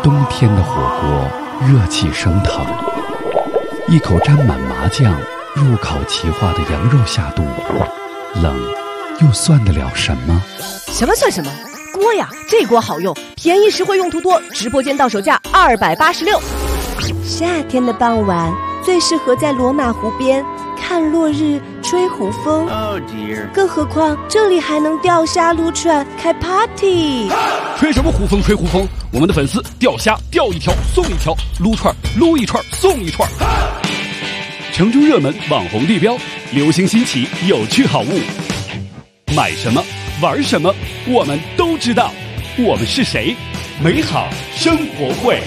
冬天的火锅热气升腾，一口沾满麻酱入烤齐化的羊肉下肚，冷又算得了什么？ 什么算什么？锅呀，这锅好用，便宜实惠用途多，直播间到手价286。 夏天的傍晚最适合在罗马湖边看落日吹湖风。更何况这里还能钓虾撸串开 party。 吹什么湖风吹湖风，我们的粉丝钓虾钓一条送一条，撸串撸一串送一串。城中热门网红地标，流行新奇有趣好物，买什么玩什么我们都知道。我们是谁？美好生活会。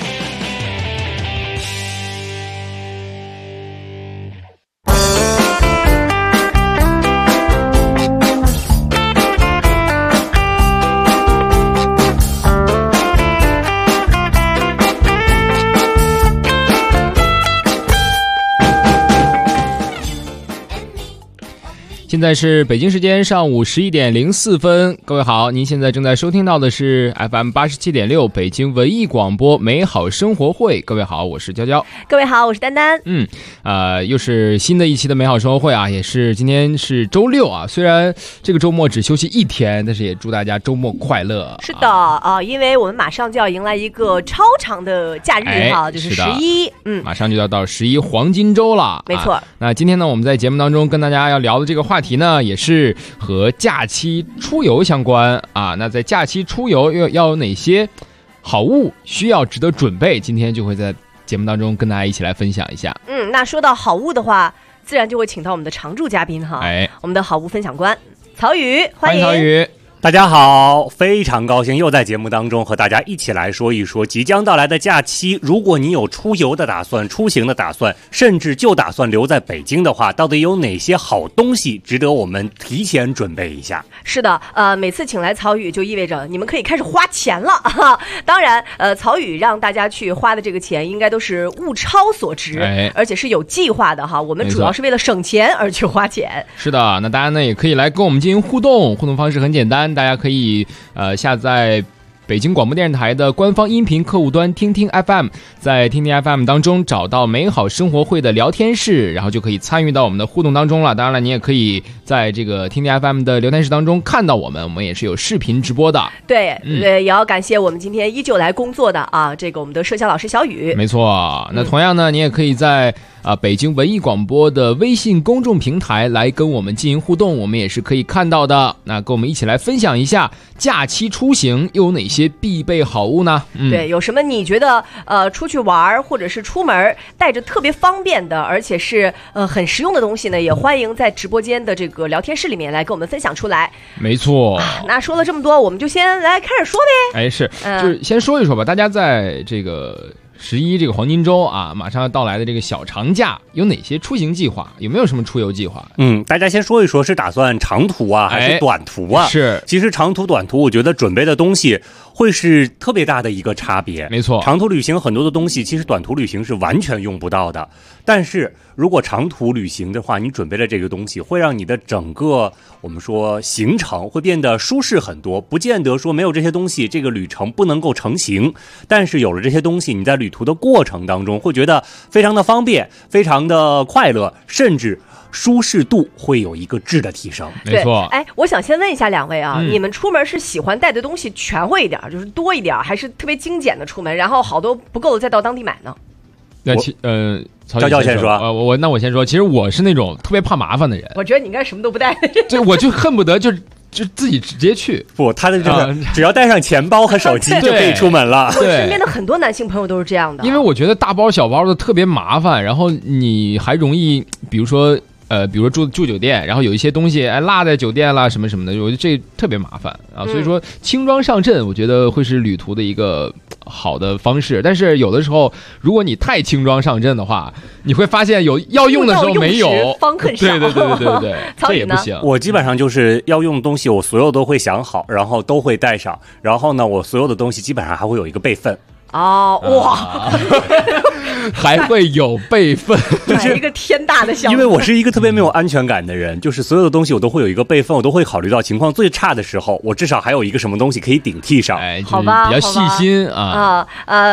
现在是北京时间上午11点04分，各位好，您现在正在收听到的是 FM 87.6北京文艺广播美好生活会。各位好，我是娇娇。 各位好，我是丹丹。 又是新的一期的美好生活会啊，也是今天是周六啊，虽然这个周末只休息一天，但是也祝大家周末快乐。 是的因为我们马上就要迎来一个超长的假日哈，就是11， 马上就要到11黄金周了。 没错。 那今天呢，我们在节目当中跟大家要聊的这个话题呢，也是和假期出游相关啊。那在假期出游要有哪些好物需要值得准备？今天就会在节目当中跟大家一起来分享一下。 那说到好物的话，自然就会请到我们的常驻嘉宾哈，我们的好物分享官曹宇，欢迎曹宇。 大家好，非常高兴又在节目当中和大家一起来说一说即将到来的假期。如果你有出游的打算、出行的打算，甚至就打算留在北京的话，到底有哪些好东西值得我们提前准备一下？ 是的，每次请来曹宇就意味着你们可以开始花钱了当然曹宇让大家去花的这个钱应该都是物超所值，而且是有计划的哈。我们主要是为了省钱而去花钱。 是的，那大家呢也可以来跟我们进行互动，互动方式很简单，大家可以下载北京广播电视台的官方音频客户端听听 FM， 在听听 FM 当中找到美好生活会的聊天室，然后就可以参与到我们的互动当中了。当然了，你也可以在这个听听 FM 的聊天室当中看到我们也是有视频直播的。 对，也要感谢我们今天依旧来工作的这个我们的摄像老师小雨。 没错，那同样呢，你也可以在北京文艺广播的微信公众平台来跟我们进行互动，我们也是可以看到的。那跟我们一起来分享一下假期出行又有哪些必备好物呢？ 对，有什么你觉得出去玩或者是出门带着特别方便的，而且是很实用的东西呢？也欢迎在直播间的这个聊天室里面来跟我们分享出来。 没错。 那说了这么多，我们就先来开始说呗。 就是先说一说吧，大家在这个11这个黄金周啊，马上要到来的这个小长假，有哪些出行计划？有没有什么出游计划？ 大家先说一说，是打算长途啊，还是短途啊？ 是， 其实长途、短途，我觉得准备的东西会是特别大的一个差别。 没错， 长途旅行很多的东西，其实短途旅行是完全用不到的。但是如果长途旅行的话，你准备的这个东西会让你的整个我们说行程会变得舒适很多，不见得说没有这些东西这个旅程不能够成行，但是有了这些东西，你在旅途的过程当中会觉得非常的方便，非常的快乐，甚至舒适度会有一个质的提升。 没错。 我想先问一下两位啊，你们出门是喜欢带的东西全会一点，就是多一点，还是特别精简的出门，然后好多不够的再到当地买呢？ 娇娇先说。 我先说，其实我是那种特别怕麻烦的人。 我觉得你应该什么都不带。 对，我就恨不得就自己直接去。 不，他的这个只要带上钱包和手机就可以出门了。 我身边的很多男性朋友都是这样的。 因为我觉得大包小包的特别麻烦，然后你还容易，比如说住酒店，然后有一些东西落在酒店啦什么什么的，我觉得这特别麻烦啊。所以说轻装上阵，我觉得会是旅途的一个好的方式。但是有的时候，如果你太轻装上阵的话，你会发现有要用的时候没有， 方恨少。 对，这也不行。 我基本上就是要用的东西，我所有都会想好，然后都会带上。然后呢，我所有的东西基本上还会有一个备份。 哦，哇， 还会有备份， 这是一个天大的项目。 因为我是一个特别没有安全感的人，就是所有的东西我都会有一个备份，我都会考虑到情况最差的时候，我至少还有一个什么东西可以顶替上。 哎， 好吧， 比较细心啊。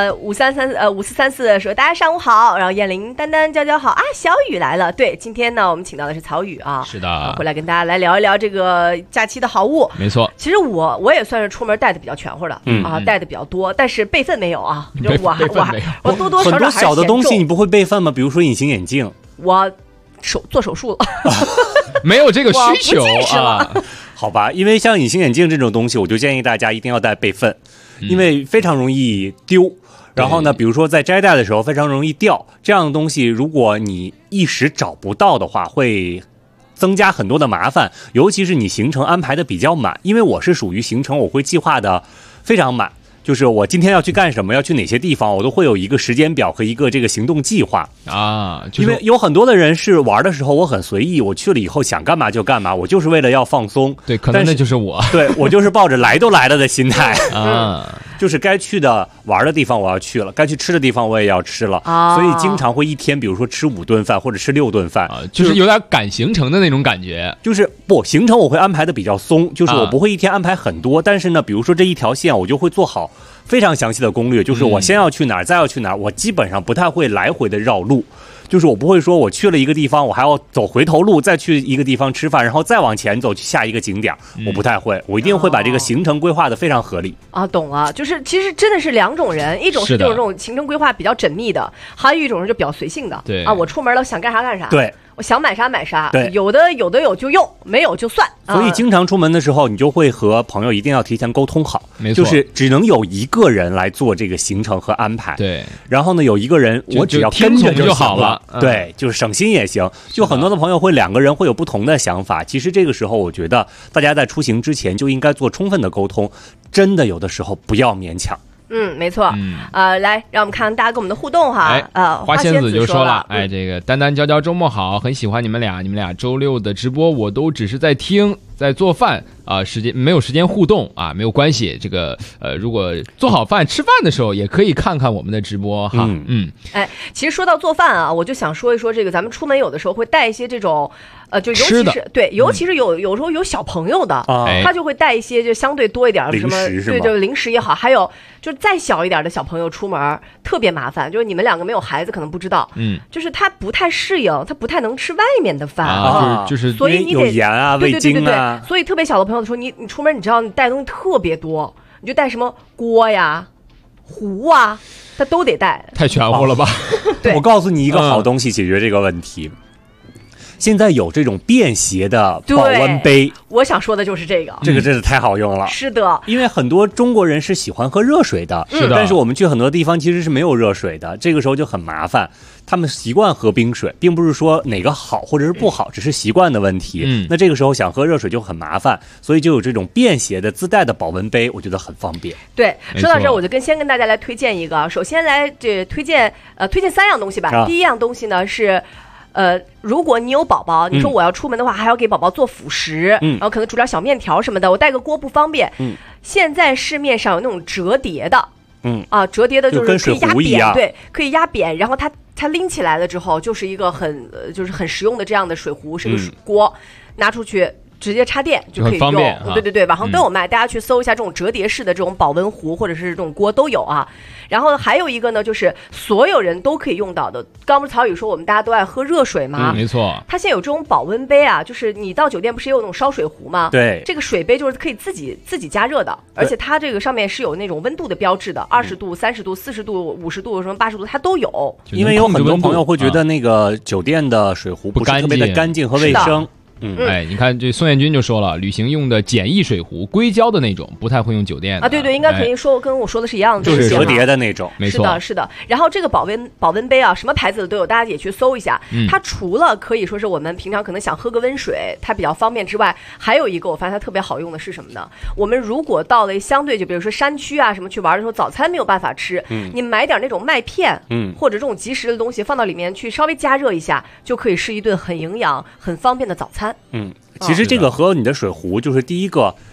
5434说大家上午好，然后燕玲、丹丹、娇娇好啊，小雨来了。对，今天呢我们请到的是曹宇啊， 是的， 回来跟大家来聊一聊这个假期的好物。 没错， 其实我也算是出门带的比较全乎的，带的比较多，但是备份没有啊，就我多多少少很多小的东西你不会备份吗？比如说隐形眼镜， 我做手术了， 没有这个需求啊。 好吧，因为像隐形眼镜这种东西，我就建议大家一定要带备份，因为非常容易丢。然后呢，比如说在摘戴的时候非常容易掉，这样的东西如果你一时找不到的话，会增加很多的麻烦，尤其是你行程安排的比较满，因为我是属于行程我会计划的非常满。就是我今天要去干什么，要去哪些地方，我都会有一个时间表和一个这个行动计划啊。 因为有很多的人是玩的时候我很随意，我去了以后想干嘛就干嘛，我就是为了要放松。 对，可能那就是我。 对，我就是抱着来都来了的心态啊， 就是该去的玩的地方我要去了，该去吃的地方我也要吃了，所以经常会一天，比如说吃5顿饭或者吃6顿饭， 就是有点赶行程的那种感觉。 就是行程我会安排的比较松，就是我不会一天安排很多，但是呢，比如说这一条线我就会做好非常详细的攻略，就是我先要去哪儿，再要去哪儿，我基本上不太会来回的绕路，就是我不会说我去了一个地方，我还要走回头路，再去一个地方吃饭，然后再往前走去下一个景点，我不太会，我一定会把这个行程规划的非常合理啊。懂了，就是其实真的是两种人，一种是这种行程规划比较缜密的，还有一种人就比较随性的。 对啊，我出门了想干啥干啥。 对。 我想买啥买啥， 对， 有的有就用，没有就算。 所以经常出门的时候，你就会和朋友一定要提前沟通好， 没错， 就是只能有一个人来做这个行程和安排。 对， 然后呢，有一个人我只要跟着就好了。 对，就是省心也行。就很多的朋友会2个人会有不同的想法，其实这个时候我觉得大家在出行之前就应该做充分的沟通，真的有的时候不要勉强。 没错。来，让我们看大家跟我们的互动哈。 花仙子就说了，这个丹丹娇娇周末好，很喜欢你们俩周6的直播我都只是在听，在做饭啊，没有时间互动啊，没有关系。这个如果做好饭吃饭的时候，也可以看看我们的直播哈。 其实说到做饭啊，我就想说一说这个，咱们出门有的时候会带一些这种。就尤其是对，尤其是有时候有小朋友的，他就会带一些就相对多一点的什么，对，就零食也好，还有就再小一点的小朋友出门特别麻烦，就是你们2个没有孩子可能不知道，就是他不太适应，他不太能吃外面的饭就是所以你得有盐啊、味精啊，所以特别小的朋友的时候，你出门你知道你带东西特别多，你就带什么锅呀、壶啊，他都得带， 太全乎了吧？ 我告诉你一个好东西解决这个问题。现在有这种便携的保温杯， 我想说的就是这个真的太好用了。 是的， 因为很多中国人是喜欢喝热水的， 是的， 但是我们去很多地方其实是没有热水的，这个时候就很麻烦。他们习惯喝冰水，并不是说哪个好或者是不好，只是习惯的问题。那这个时候想喝热水就很麻烦，所以就有这种便携的自带的保温杯，我觉得很方便。 对，说到这儿，我就先跟大家来推荐一个，首先来推荐3样东西吧。第一样东西呢是。如果你有宝宝，你说我要出门的话，还要给宝宝做辅食，然后可能煮点小面条什么的，我带个锅不方便。现在市面上有那种折叠的，折叠的就是可以压扁，对，可以压扁，然后它拎起来了之后，就是一个很实用的这样的水壶，是个锅，拿出去。直接插电就可以用，对，网上都有卖，大家去搜一下这种折叠式的这种保温壶或者是这种锅都有啊。然后还有一个呢，就是所有人都可以用到的。刚不是曹宇说我们大家都爱喝热水吗？ 没错。 它现在有这种保温杯啊，就是你到酒店不是也有那种烧水壶吗？ 对， 这个水杯就是可以自己加热的，而且它这个上面是有那种温度的标志的，20度、30度、40度、50度什么80度它都有。 因为有很多朋友会觉得那个酒店的水壶不是特别的干净和卫生。 你看这宋彦军就说了，旅行用的简易水壶，硅胶的那种，不太会用酒店的啊。对，应该肯定跟我说的是一样的， 就是折叠的那种， 没错， 是的。然后这个保温杯啊，什么牌子的都有，大家也去搜一下。它除了可以说是我们平常可能想喝个温水，它比较方便之外，还有一个我发现它特别好用的是什么呢？我们如果到了相对就比如说山区啊什么去玩的时候，早餐没有办法吃，你买点那种麦片，或者这种即食的东西放到里面去稍微加热一下，就可以是一顿很营养、很方便的早餐。 其实这个和你的水壶就是第一个，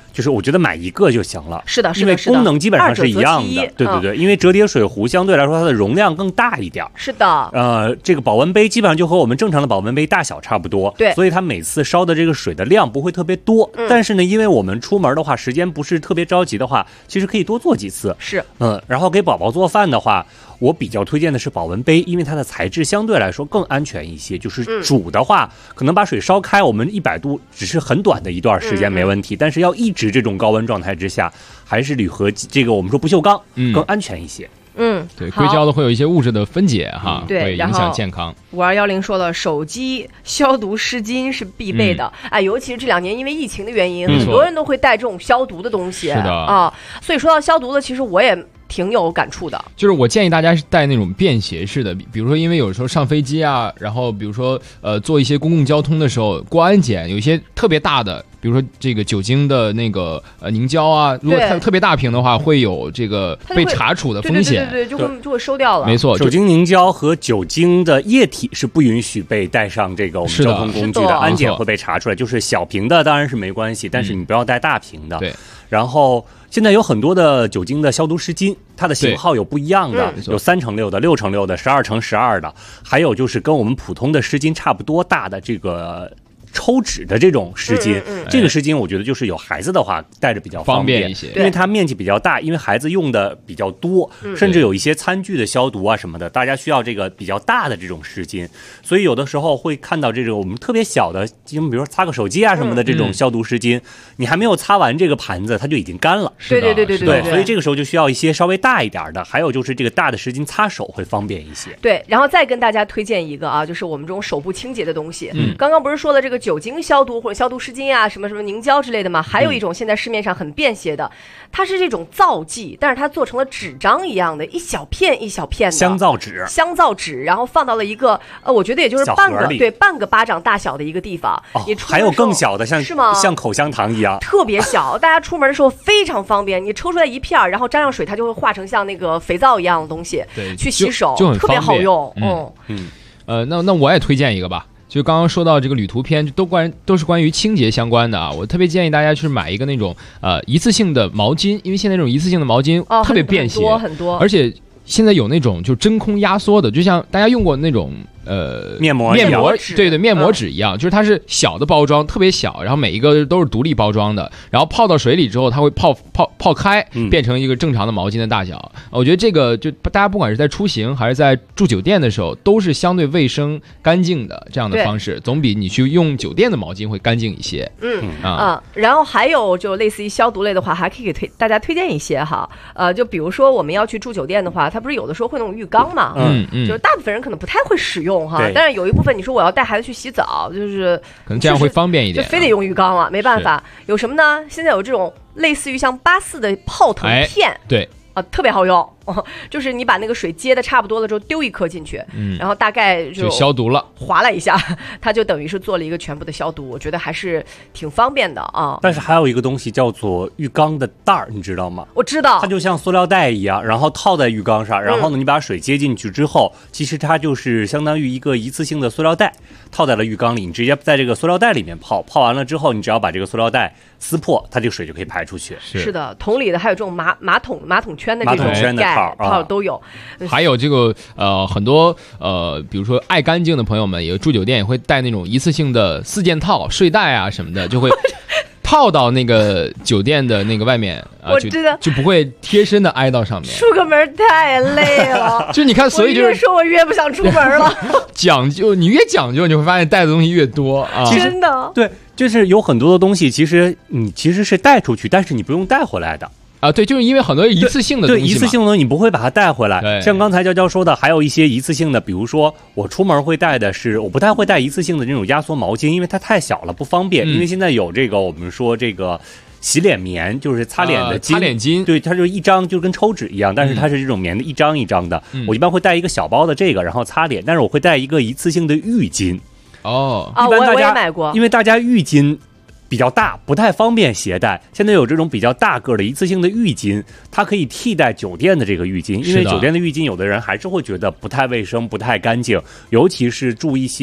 就是我觉得买一个就行了。 是的， 因为功能基本上是一样的。对对对，因为折叠水壶相对来说它的容量更大一点。 是的。 这个保温杯基本上就和我们正常的保温杯大小差不多。 对， 所以它每次烧的这个水的量不会特别多。但是呢，因为我们出门的话，时间不是特别着急的话，其实可以多做几次。 是。 然后给宝宝做饭的话，我比较推荐的是保温杯，因为它的材质相对来说更安全一些。就是煮的话，可能把水烧开，我们100度只是很短的一段时间没问题，但是要一直这种高温状态之下，还是铝合这个我们说不锈钢更安全一些。 对，硅胶的会有一些物质的分解哈，会影响健康。 5210说了，手机消毒湿巾是必备的。尤其是这2年因为疫情的原因，很多人都会带这种消毒的东西。 是的所以说到消毒的，其实我也挺有感触的。 就是我建议大家是带那种便携式的，比如说因为有时候上飞机啊，然后比如说做一些公共交通的时候过安检，有一些特别大的，比如说这个酒精的那个凝胶啊，如果特别大瓶的话，会有这个被查处的风险。 对，就会收掉了。 没错， 酒精凝胶和酒精的液体是不允许被带上这个我们交通工具的，安检会被查出来。就是小瓶的当然是没关系，但是你不要带大瓶的。 对。 然后现在有很多的酒精的消毒湿巾，它的型号有不一样的，有3×6的、6×6的、12×12的，还有就是跟我们普通的湿巾差不多大的这个抽纸的这种湿巾。这个湿巾我觉得就是有孩子的话带着比较方便一些， 因为它面积比较大，因为孩子用的比较多，甚至有一些餐具的消毒啊什么的，大家需要这个比较大的这种湿巾。所以有的时候会看到这种我们特别小的，比如说擦个手机啊什么的这种消毒湿巾，你还没有擦完这个盘子它就已经干了。 对， 所以这个时候就需要一些稍微大一点的，还有就是这个大的湿巾擦手会方便一些。 对，然后再跟大家推荐一个就是我们这种手部清洁的东西。刚刚不是说了这个酒精消毒或者消毒湿巾啊，什么凝胶之类的吗？还有一种现在市面上很便携的，它是这种皂剂，但是它做成了纸张一样的，一小片一小片的香皂纸， 然后放到了一个我觉得也就是半个巴掌大小的一个地方。 还有更小的， 是吗？ 像口香糖一样， 特别小，大家出门的时候非常方便。你抽出来一片，然后沾上水，它就会化成像那个肥皂一样的东西，去洗手， 就很特别好用。 那我也推荐一个吧。就刚刚说到这个旅途篇，都是关于清洁相关的啊。我特别建议大家去买一个那种一次性的毛巾，因为现在这种一次性的毛巾特别便携， 很多， 而且现在有那种就真空压缩的，就像大家用过那种面膜对面膜纸一样，就是它是小的包装，特别小，然后每一个都是独立包装的，然后泡到水里之后，它会泡开，变成一个正常的毛巾的大小。我觉得这个就大家不管是在出行还是在住酒店的时候，都是相对卫生干净的这样的方式，总比你去用酒店的毛巾会干净一些。 然后还有就类似于消毒类的话，还可以给大家推荐一些哈。就比如说我们要去住酒店的话，它不是有的时候会那种浴缸嘛，就是大部分人可能不太会使用。但是有一部分你说我要带孩子去洗澡，就是可能这样会方便一点， 就非得用浴缸了，没办法。有什么呢？现在有这种类似于像84的泡腾片， 对特别好用。就是你把那个水接的差不多了之后，丢一颗进去，然后大概就消毒了， 划了一下，它就等于是做了一个全部的消毒。我觉得还是挺方便的啊。 但是还有一个东西叫做浴缸的袋儿，你知道吗？ 我知道， 它就像塑料袋一样，然后套在浴缸上，然后呢，你把水接进去之后，其实它就是相当于一个一次性的塑料袋，套在了浴缸里，你直接在这个塑料袋里面泡完了之后，你只要把这个塑料袋撕破，它这个水就可以排出去。 是的，同理的还有这种马桶圈的这种套都有。 还有这个很多比如说爱干净的朋友们，也住酒店也会带那种一次性的4件套、睡袋啊什么的，就会套到那个酒店的那个外面我知道就不会贴身的挨到上面。 出个门太累了， 就你看，所以就是我越说我越不想出门了。 讲究，你越讲究，你会发现带的东西越多啊。 真的， 对，就是有很多的东西，其实你是带出去，但是你不用带回来的。 对，就是因为很多一次性的东西嘛， 对，一次性的东西你不会把它带回来。像刚才娇娇说的，还有一些一次性的，比如说我出门会带的是，我不太会带一次性的这种压缩毛巾，因为它太小了不方便。因为现在有这个我们说这个洗脸棉，就是擦脸的擦脸巾， 对，它就一张就跟抽纸一样，但是它是这种棉的一张一张的。我一般会带一个小包的这个，然后擦脸，但是我会带一个一次性的浴巾。一般大家我也买过， 因为大家浴巾比较大，不太方便携带。现在有这种比较大个的一次性的浴巾，它可以替代酒店的这个浴巾，因为酒店的浴巾有的人还是会觉得不太卫生、不太干净，尤其是住一些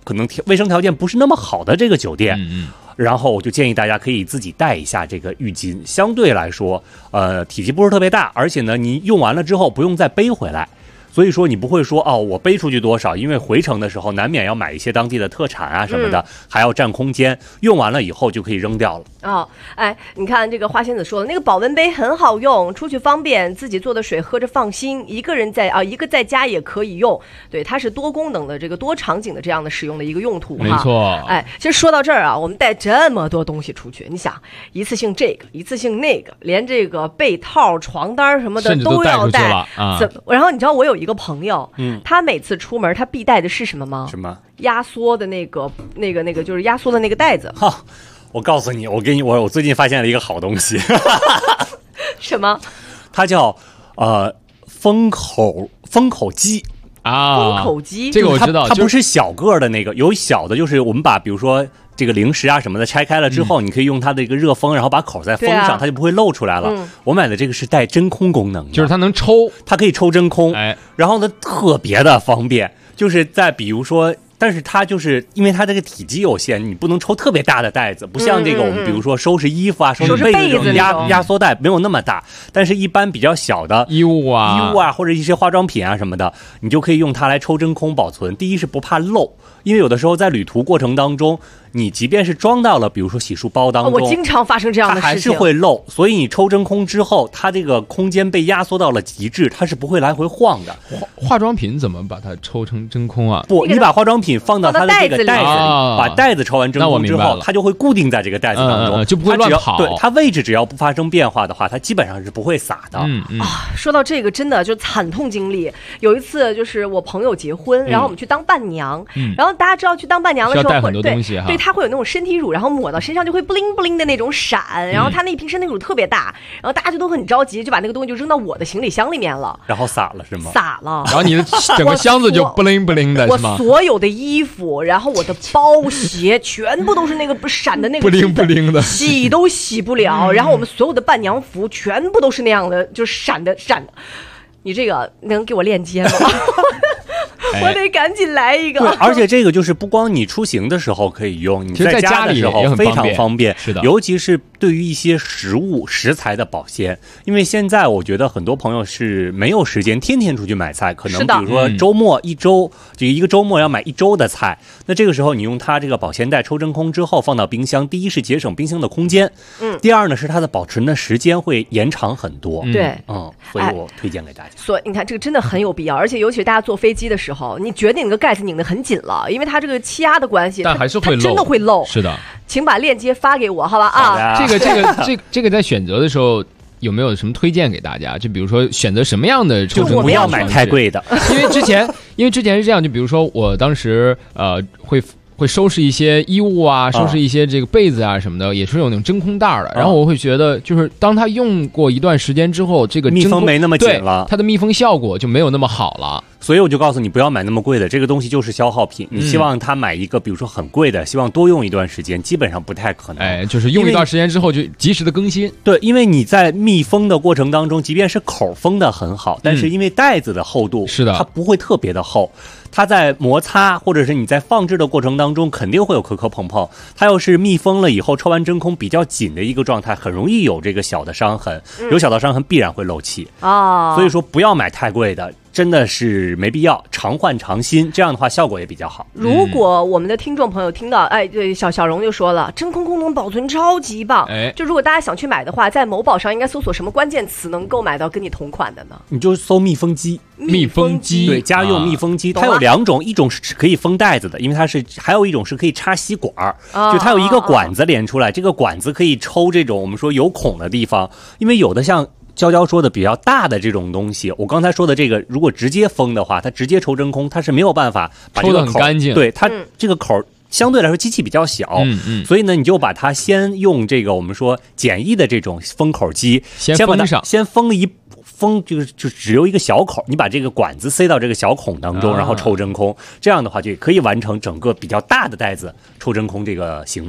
可能卫生条件不是那么好的这个酒店，然后我就建议大家可以自己带一下这个浴巾，相对来说，体积不是特别大，而且呢，你用完了之后不用再背回来。所以说你不会说哦，我背出去多少，因为回程的时候难免要买一些当地的特产啊什么的，还要占空间，用完了以后就可以扔掉了。 哦，哎，你看这个花仙子说了，那个保温杯很好用，出去方便，自己做的水喝着放心，一个在家也可以用。对，它是多功能的这个多场景的这样的使用的一个用途哈。 没错。 哎，其实说到这儿啊，我们带这么多东西出去，你想一次性这个，一次性那个，连这个被套、床单什么的都要带啊。 然后你知道我有一个朋友，他每次出门他必带的是什么吗？ 什么？ 压缩的那个就是压缩的那个袋子。 哈，我告诉你，我最近发现了一个好东西。 什么？ 它叫封口机啊。 封口机， 这个我知道， 它不是小个的那个，有小的，就是我们把比如说这个零食啊什么的拆开了之后，你可以用它的一个热封，然后把口再封上，它就不会露出来了。我买的这个是带真空功能的， 就是它能抽， 它可以抽真空，然后呢特别的方便，就是在比如说。但是它就是因为它这个体积有限，你不能抽特别大的袋子，不像这个我们比如说收拾衣服啊、收拾被子这种压缩袋没有那么大，但是一般比较小的衣物啊或者一些化妆品啊什么的，你就可以用它来抽真空保存。第一是不怕漏，因为有的时候在旅途过程当中，你即便是装到了比如说洗漱包当中， 我经常发生这样的事情， 它还是会漏，所以你抽真空之后，它这个空间被压缩到了极致，它是不会来回晃的。 化妆品怎么把它抽成真空啊？ 不，你把化妆品放到它的这个袋子里，把袋子抽完真空之后，它就会固定在这个袋子当中， 就不会乱跑。 对，它位置只要不发生变化的话，它基本上是不会洒的。 说到这个，真的就惨痛经历。有一次就是我朋友结婚，然后我们去当伴娘，然后大家知道去当伴娘的时候需要带很多东西哈， 对，它会有那种身体乳，然后抹到身上就会不灵不灵的那种闪，然后它那瓶身体乳特别大，然后大家就都很着急，就把那个东西就扔到我的行李箱里面了， 然后洒了是吗？ 洒了， 然后你的整个箱子就不灵不灵的， 我所有的衣服，然后我的包鞋全部都是那个闪的那个不灵不灵的， 洗都洗不了，然后我们所有的伴娘服全部都是那样的，就闪的。你这个能给我链接吗？我得赶紧来一个。 对，而且这个就是不光你出行的时候可以用，你在家的时候非常方便。 是的， 尤其是对于一些食材的保鲜，因为现在我觉得很多朋友是没有时间天天出去买菜，可能比如说周末一个周末要买1周的菜，那这个时候你用它这个保鲜袋抽真空之后放到冰箱，第一是节省冰箱的空间，第二呢是它的保存的时间会延长很多。 对， 所以我推荐给大家。 所以你看这个真的很有必要，而且尤其是大家坐飞机的时候，你觉得你那个盖子拧得很紧了，因为它这个气压的关系， 但还是会漏， 真的会漏。 是的， 请把链接发给我，好吧啊？ 这个在选择的时候有没有什么推荐给大家？就比如说选择什么样的抽真空， 不要买太贵的， 因为之前是这样，就比如说我当时会收拾一些衣物啊，收拾一些这个被子啊什么的，也是有那种真空袋的。然后我会觉得，就是当它用过一段时间之后，这个密封没那么紧了， 它的密封效果就没有那么好了。 所以我就告诉你，不要买那么贵的，这个东西就是消耗品。你希望它买一个，比如说很贵的，希望多用一段时间，基本上不太可能。 就是用一段时间之后就及时的更新。 对，因为你在密封的过程当中，即便是口封的很好，但是因为袋子的厚度， 是的， 它不会特别的厚。它在摩擦或者是你在放置的过程当中，肯定会有磕磕碰碰。它要是密封了以后，抽完真空比较紧的一个状态，很容易有这个小的伤痕。有小的伤痕必然会漏气啊。 所以说不要买太贵的，真的是没必要，常换常新，这样的话效果也比较好。 如果我们的听众朋友听到，对，小荣就说了，真空功能保存超级棒。就如果大家想去买的话，在某宝上应该搜索什么关键词能够买到跟你同款的呢？ 你就搜密封机。 密封机， 对，家用密封机，它有2种，一种是可以封袋子的，因为它是，还有一种是可以插吸管，就它有一个管子连出来，这个管子可以抽这种我们说有孔的地方，因为有的像娇娇说的比较大的这种东西，我刚才说的这个，如果直接封的话，它直接抽真空，它是没有办法把这个口抽得很干净， 对，它这个口相对来说机器比较小，所以呢，你就把它先用这个我们说简易的这种封口机， 先封上， 先封就只有一个小口，你把这个管子塞到这个小孔当中，然后抽真空，这样的话就可以完成整个比较大的袋子抽真空这个行为。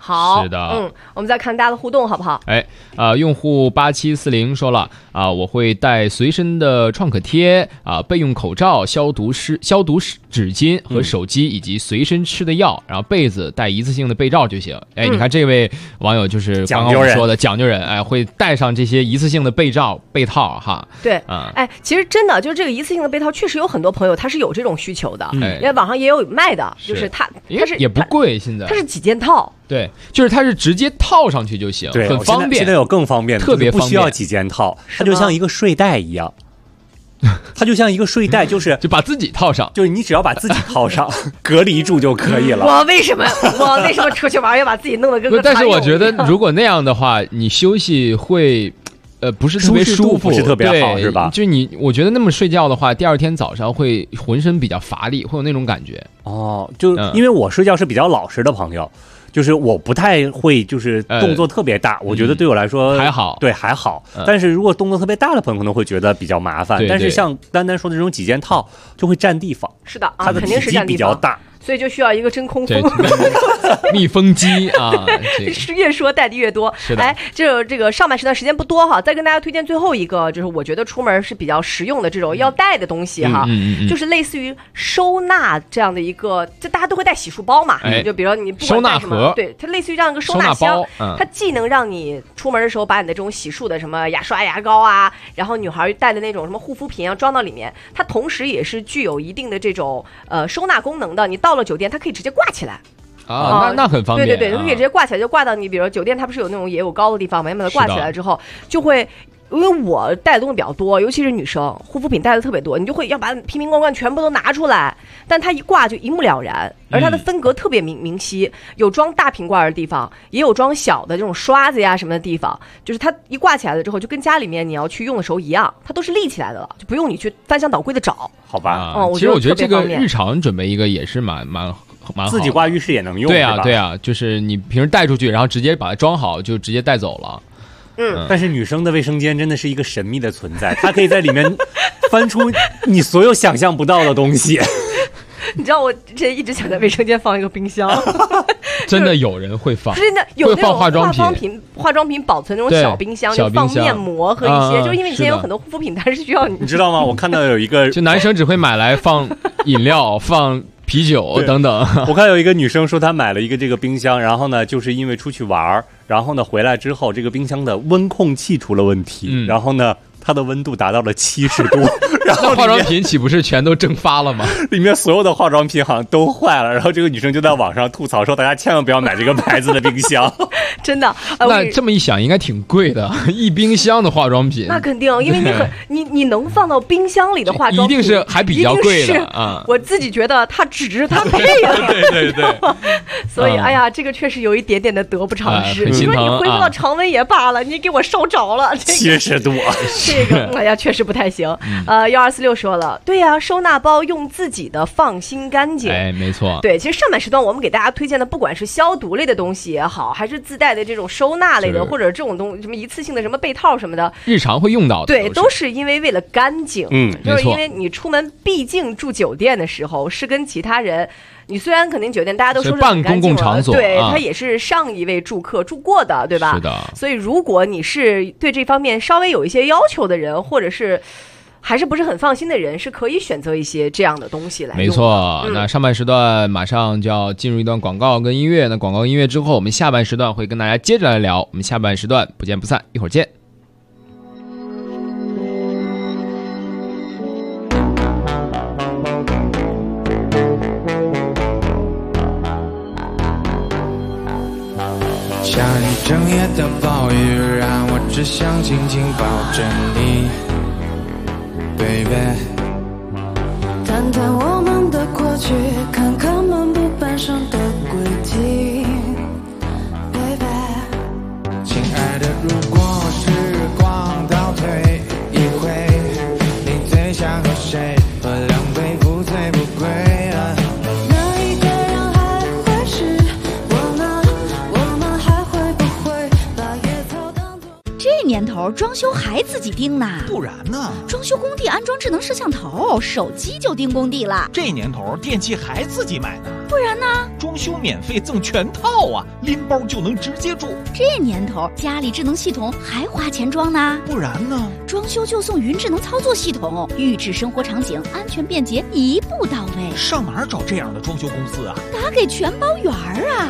好， 是的， 我们再看大家的互动好不好？ 用户8740说了我会带随身的创可贴备用口罩、消毒纸巾和手机，以及随身吃的药，然后被子带一次性的被罩就行。你看这位网友就是刚刚我们说的讲究人，会带上这些一次性的被罩、被套哈。 对，其实真的就是这个一次性的被套，确实有很多朋友他是有这种需求的，因为网上也有卖的，就是它是也不贵，现在它是几件套。 对，就是它是直接套上去就行，很方便。 现在有更方便的， 特别方便， 不需要几件套，它就像一个睡袋一样。它就像一个睡袋，就把自己套上， 就是你只要把自己套上，隔离住就可以了。 我为什么出去玩要把自己弄得跟个？ 但是我觉得如果那样的话，你休息会不是特别舒服， 不是特别好，是吧？ 就是我觉得那么睡觉的话，第二天早上会浑身比较乏力，会有那种感觉。 就因为我睡觉是比较老实的朋友。就是我不太会，就是动作特别大，我觉得对我来说还好， 对还好。但是如果动作特别大的朋友可能会觉得比较麻烦。但是像丹丹说的这种几件套就会占地方， 是的它的体积比较大。 所以就需要一个真空风密封机是越说带的越多。这个上半时段时间不多哈，再跟大家推荐最后一个，就是我觉得出门是比较实用的这种要带的东西哈，就是类似于收纳这样的一个，就大家都会带洗漱包嘛，就比如说你不管带什么，对，它类似于这样一个收纳箱，它既能让你出门的时候把你的这种洗漱的什么牙刷、牙膏啊，然后女孩带的那种什么护肤品装到里面，它同时也是具有一定的这种收纳功能的。你到了酒店，它可以直接挂起来那很方便。 对，它可以直接挂起来，就挂到你，比如酒店它不是有那种也有高的地方嘛，把它挂起来之后，就会。因为我带的东西比较多，尤其是女生，护肤品带的特别多，你就会要把瓶瓶罐罐全部都拿出来，但它一挂就一目了然，而它的分隔特别明晰，有装大瓶罐的地方，也有装小的这种刷子呀什么的地方，就是它一挂起来了之后，就跟家里面你要去用的时候一样，它都是立起来的了，就不用你去翻箱倒柜的找。 好吧， 其实我觉得这个日常准备一个也是蛮好， 自己挂浴室也能用。 对啊，就是你平时带出去，然后直接把它装好，就直接带走了。 但是女生的卫生间真的是一个神秘的存在，它可以在里面翻出你所有想象不到的东西。 你知道我之前一直想在卫生间放一个冰箱， 真的有人会放， 真的有那种化妆品保存那种小冰箱，就放面膜和一些，就因为以前有很多护肤品它是需要你知道吗？我看到有一个， 就男生只会买来放饮料、放啤酒等等。 我看有一个女生说她买了一个这个冰箱，然后呢，就是因为出去玩，然后呢回来之后，这个冰箱的温控器出了问题，然后呢，它的温度达到了70度，然后化妆品岂不是全都蒸发了吗？ 里面所有的化妆品好像都坏了，然后这个女生就在网上吐槽说，大家千万不要买这个牌子的冰箱。 真的， 那这么一想，应该挺贵的，一冰箱的化妆品。 那肯定，因为你能放到冰箱里的化妆品， 一定是还比较贵的啊。 我自己觉得它值，它配了。 对。 所以，哎呀，这个确实有一点点的得不偿失。你说你恢复到常温也罢了，你给我烧着了 ，70度。 这个，哎呀，确实不太行。1246说了，对呀，收纳包用自己的，放心干净。 没错。 对，其实上半时段我们给大家推荐的，不管是消毒类的东西也好，还是自带的这种收纳类的，或者这种东什么一次性的什么被套什么的， 日常会用到的， 对，都是因为为了干净。就是因为你出门，毕竟住酒店的时候是跟其他人。你虽然肯定酒店大家都说是办公共场所， 对，它也是上一位住客住过的，对吧？ 是的。所以如果你是对这方面稍微有一些要求的人，或者是还是不是很放心的人，是可以选择一些这样的东西来用。 没错。那上半时段马上就要进入一段广告跟音乐，那广告音乐之后，我们下半时段会跟大家接着来聊。我们下半时段不见不散，一会儿见。 下一整夜的暴雨，让我只想紧紧抱着你 ，baby。 谈谈我们的过去，看看漫步板上的轨迹 ，baby。 亲爱的，如果时光倒退一回，你最想和谁喝两杯不醉不归啊？ 这年头装修还自己盯呢？ 不然呢？ 装修工地安装智能摄像头，手机就盯工地了。 这年头电器还自己买呢？ 不然呢？ 装修免费赠全套啊，拎包就能直接住。 这年头家里智能系统还花钱装呢？ 不然呢？ 装修就送云智能操作系统，预制生活场景，安全便捷，一步到位。 上哪儿找这样的装修公司啊？ 打给全包园啊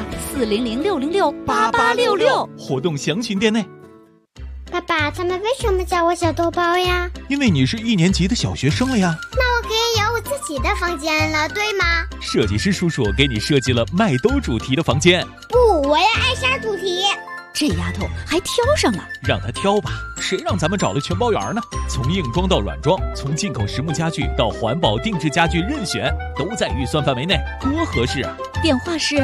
，400-606-8866， 活动详询店内。 爸爸，他们为什么叫我小豆包呀？ 因为你是1年级的小学生了呀。 那我可以有我自己的房间了，对吗？ 设计师叔叔给你设计了麦兜主题的房间。 不，我要艾莎主题。 这丫头还挑上了， 让她挑吧，谁让咱们找了全包园呢？从硬装到软装，从进口实木家具到环保定制家具，任选都在预算范围内，多合适啊！ 电话是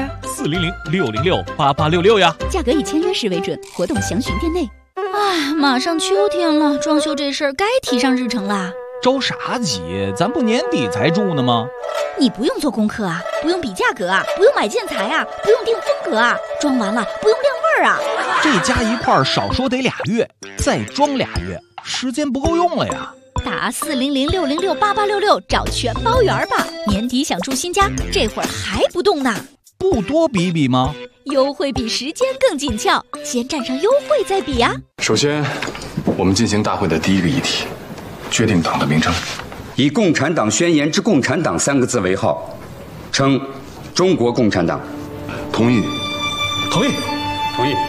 400-606-8866呀。 价格以签约时为准，活动详询店内。马上秋天了，装修这事儿该提上日程啦。 着啥急？咱不年底才住呢吗？ 你不用做功课啊，不用比价格啊，不用买建材啊，不用定风格啊，装完了不用晾味儿啊。 这加一块儿少说得2月，再装2月，时间不够用了呀。 打400-606-8866找全包园吧。年底想住新家，这会儿还不动呢？ 不多比比吗？ 优惠比时间更紧俏，先占上优惠再比呀。 首先，我们进行大会的第一个议题，决定党的名称， 以《共产党宣言》之“共产党”3个字为号，称中国共产党。 同意。 同意。 同意。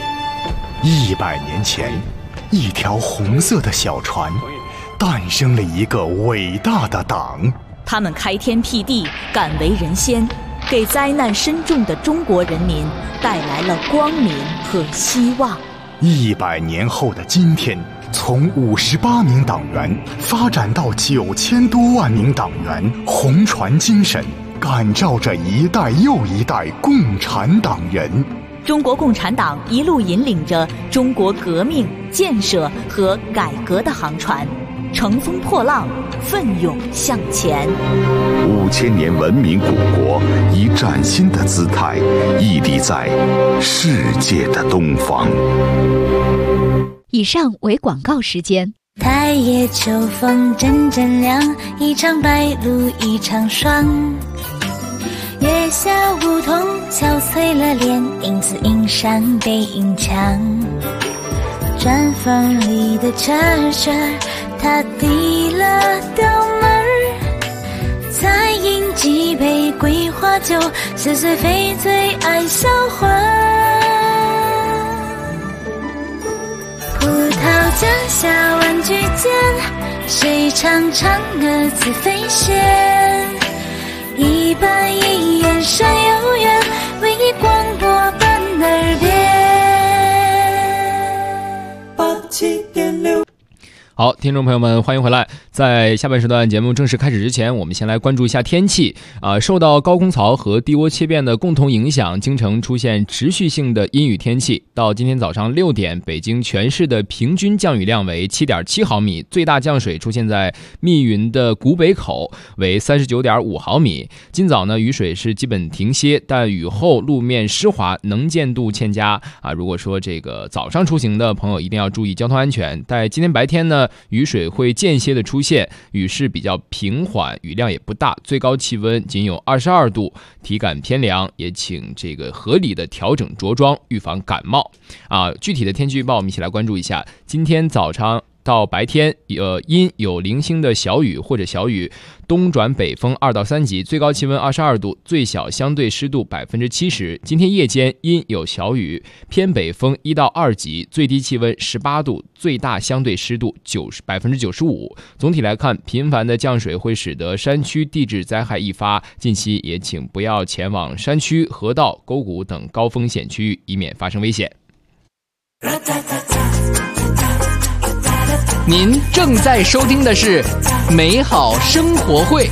100年前，一条红色的小船，诞生了一个伟大的党。 他们开天辟地，敢为人先，给灾难深重的中国人民带来了光明和希望。 100年后的今天，从58名党员发展到9000多万名党员，红船精神感召着一代又一代共产党人。 中国共产党一路引领着中国革命、建设和改革的航船，乘风破浪，奋勇向前。 5000年文明古国以崭新的姿态屹立在世界的东方。 以上为广告时间。 太野秋风阵阵凉，一场白露一场霜。月下梧桐憔悴了脸，影子映上背影墙。砖缝里的车旋，他递了刀门儿，再饮几杯桂花酒，似水非醉爱销魂。葡萄架下万句间，谁唱嫦娥自飞仙？一板一眼闪悠远，为你广播伴耳边。 87.6。好，听众朋友们，欢迎回来。在下半时段节目正式开始之前，我们先来关注一下天气。受到高空槽和低涡切变的共同影响，京城出现持续性的阴雨天气。到今天早上6点，北京全市的平均降雨量为 7.7 毫米，最大降水出现在密云的古北口，为 39.5 毫米。今早呢，雨水是基本停歇，但雨后路面湿滑，能见度欠佳如果说这个早上出行的朋友一定要注意交通安全。在今天白天呢，雨水会间歇的出现，雨势比较平缓，雨量也不大，最高气温仅有22度，体感偏凉，也请这个合理的调整着装，预防感冒具体的天气预报我们一起来关注一下。今天早上到白天阴有零星的小雨或者小雨，东转北风2到3级，最高气温22度，最小相对湿度 70%。 今天夜间阴有小雨，偏北风1到2级，最低气温18度，最大相对湿度 95%。 总体来看，频繁的降水会使得山区地质灾害易发，近期也请不要前往山区、河道、沟谷等高风险区域，以免发生危险。 您正在收听的是美好生活会。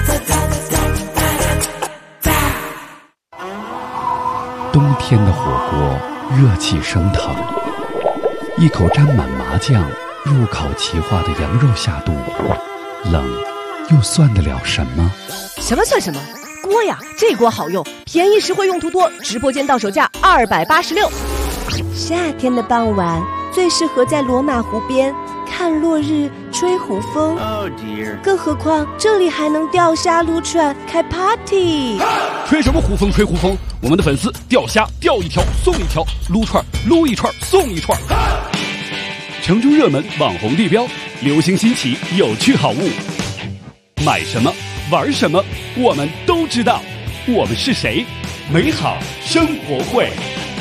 冬天的火锅热气升腾，一口沾满麻酱入烤齐化的羊肉下肚，冷又算得了什么？ 什么算什么？锅呀，这锅好用，便宜实惠，用途多，直播间到手价286。 夏天的傍晚， 最适合在罗马湖边看落日、吹胡风。更何况这里还能钓虾、撸串、开 party。 吹什么胡风？吹胡风！我们的粉丝钓虾钓一条送一条，撸串撸一串送一串。城中热门网红地标，流行新奇有趣好物，买什么玩什么我们都知道。我们是谁？美好生活会。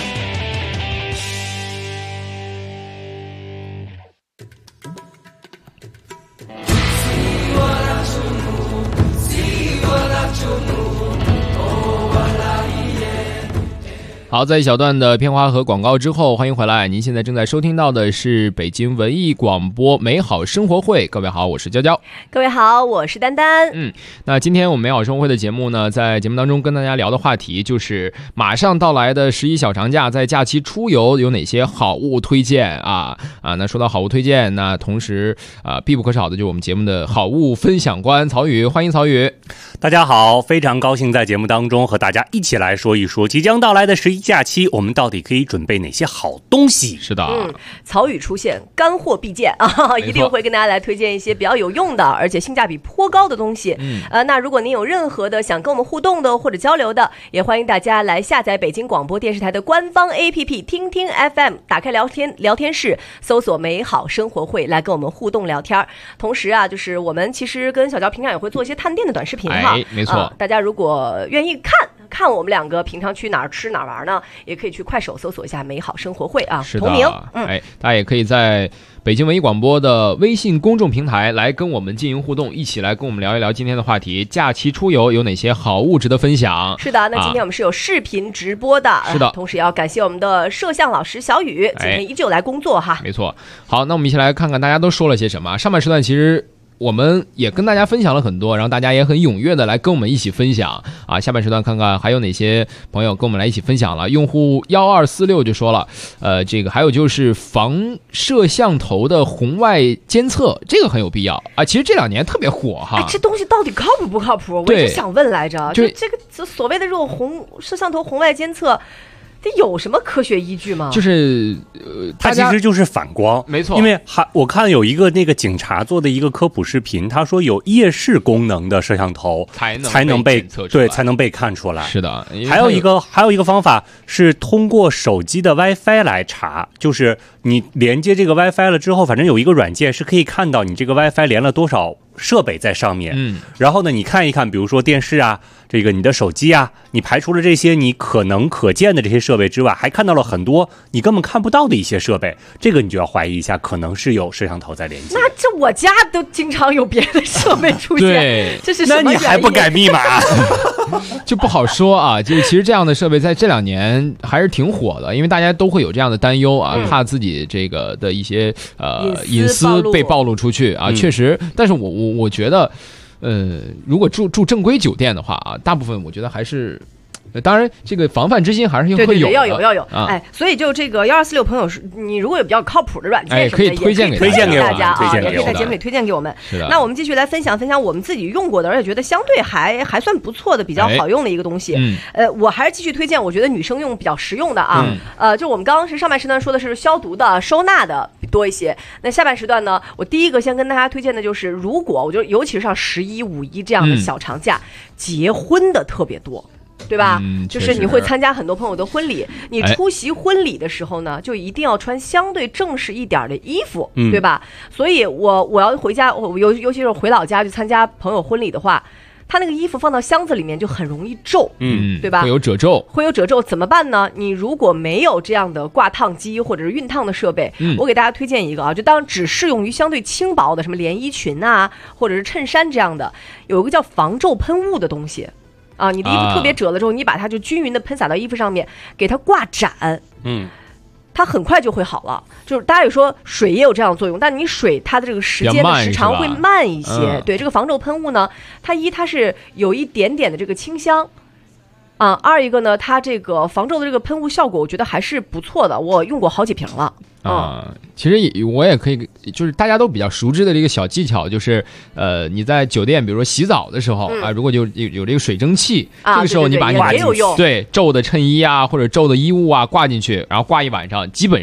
好，在一小段的片花和广告之后，欢迎回来。您现在正在收听到的是北京文艺广播美好生活会。各位好，我是娇娇。 各位好，我是丹丹。 那今天我们美好生活会的节目呢，在节目当中跟大家聊的话题就是马上到来的11小长假，在假期出游有哪些好物推荐啊？那说到好物推荐，那同时必不可少的就是我们节目的好物分享官曹宇，欢迎曹宇。 大家好，非常高兴在节目当中和大家一起来说一说即将到来的11假期，我们到底可以准备哪些好东西？ 是的， 曹宇出现，干货必见啊，一定会跟大家来推荐一些比较有用的，而且性价比颇高的东西。那如果您有任何的想跟我们互动的或者交流的，也欢迎大家来下载北京广播电视台的官方 APP 听听 FM， 打开聊天室，搜索美好生活会来跟我们互动聊天。同时啊，就是我们其实跟小娇平常也会做一些探店的短视频哈， 没错， 大家如果愿意看我们两个平常去哪儿吃哪儿玩呢，也可以去快手搜索一下美好生活会啊，同名。 大家也可以在北京文艺广播的微信公众平台来跟我们进行互动，一起来跟我们聊一聊今天的话题，假期出游有哪些好物值得分享。 是的，那今天我们是有视频直播的， 是的， 同时也要感谢我们的摄像老师小雨，今天依旧来工作哈。 没错。好，那我们一起来看看大家都说了些什么。上半时段其实我们也跟大家分享了很多，然后大家也很踊跃的来跟我们一起分享啊。下半时段看看还有哪些朋友跟我们来一起分享了。用户1246就说了，这个还有就是防摄像头的红外监测，这个很有必要啊。其实这2年特别火哈。 这东西到底靠谱不靠谱？我也想问来着，就这个所谓的这种摄像头红外监测。这有什么科学依据吗？ 就是它其实就是反光， 没错。 因为我看有一个那个警察做的一个科普视频，他说有夜视功能的摄像头才能被看出来。 是的， 还有一个方法是通过手机的 WiFi 来查，就是你连接这个 WiFi 了之后，反正有一个软件是可以看到你这个 WiFi 连了多少设备在上面。然后呢，你看一看，比如说电视啊，这个你的手机啊，你排除了这些你可见的这些设备之外，还看到了很多你根本看不到的一些设备，这个你就要怀疑一下，可能是有摄像头在连接。 那这我家都经常有别的设备出现， 对， 这是什么原因？ 那你还不改密码？ 就不好说啊。就其实这样的设备在这2年还是挺火的，因为大家都会有这样的担忧啊，怕自己这个的一些隐私被暴露出去啊。确实，但是我觉得，如果住正规酒店的话啊，大部分我觉得还是。当然，这个防范之心还是会有的， 要有。所以就这个1246朋友，你如果有比较靠谱的软件什么的， 可以推荐给大家啊，也可以在节目里推荐给我们。那我们继续来分享我们自己用过的，而且觉得相对还算不错的、比较好用的一个东西。我还是继续推荐，我觉得女生用比较实用的啊。就我们刚刚是上半时段说的是消毒的、收纳的多一些。那下半时段呢，我第一个先跟大家推荐的就是，如果我觉得尤其是像11、5·1这样的小长假，结婚的特别多。对吧？就是你会参加很多朋友的婚礼，你出席婚礼的时候呢，就一定要穿相对正式一点的衣服，对吧？所以我要回家，尤其是回老家去参加朋友婚礼的话，他那个衣服放到箱子里面就很容易皱，对吧？ 会有褶皱， 怎么办呢？你如果没有这样的挂烫机或者是熨烫的设备，我给大家推荐一个啊，就当然只适用于相对轻薄的，什么连衣裙啊，或者是衬衫这样的，有一个叫防皱喷雾的东西。啊，你的衣服特别褶了之后，你把它就均匀的喷洒到衣服上面，给它挂展，它很快就会好了。就是大家有说水也有这样的作用，但你水它的这个时间的时长会慢一些。对，这个防皱喷雾呢，它是有一点点的这个清香。二一个呢，它这个防皱的这个喷雾效果，我觉得还是不错的，我用过好几瓶了。 其实我也可以，就是大家都比较熟知的这个小技巧，就是你在酒店，比如说洗澡的时候啊，如果有这个水蒸气，这个时候你把你对皱的衬衣啊或者皱的衣物啊挂进去，然后挂一晚上，基本上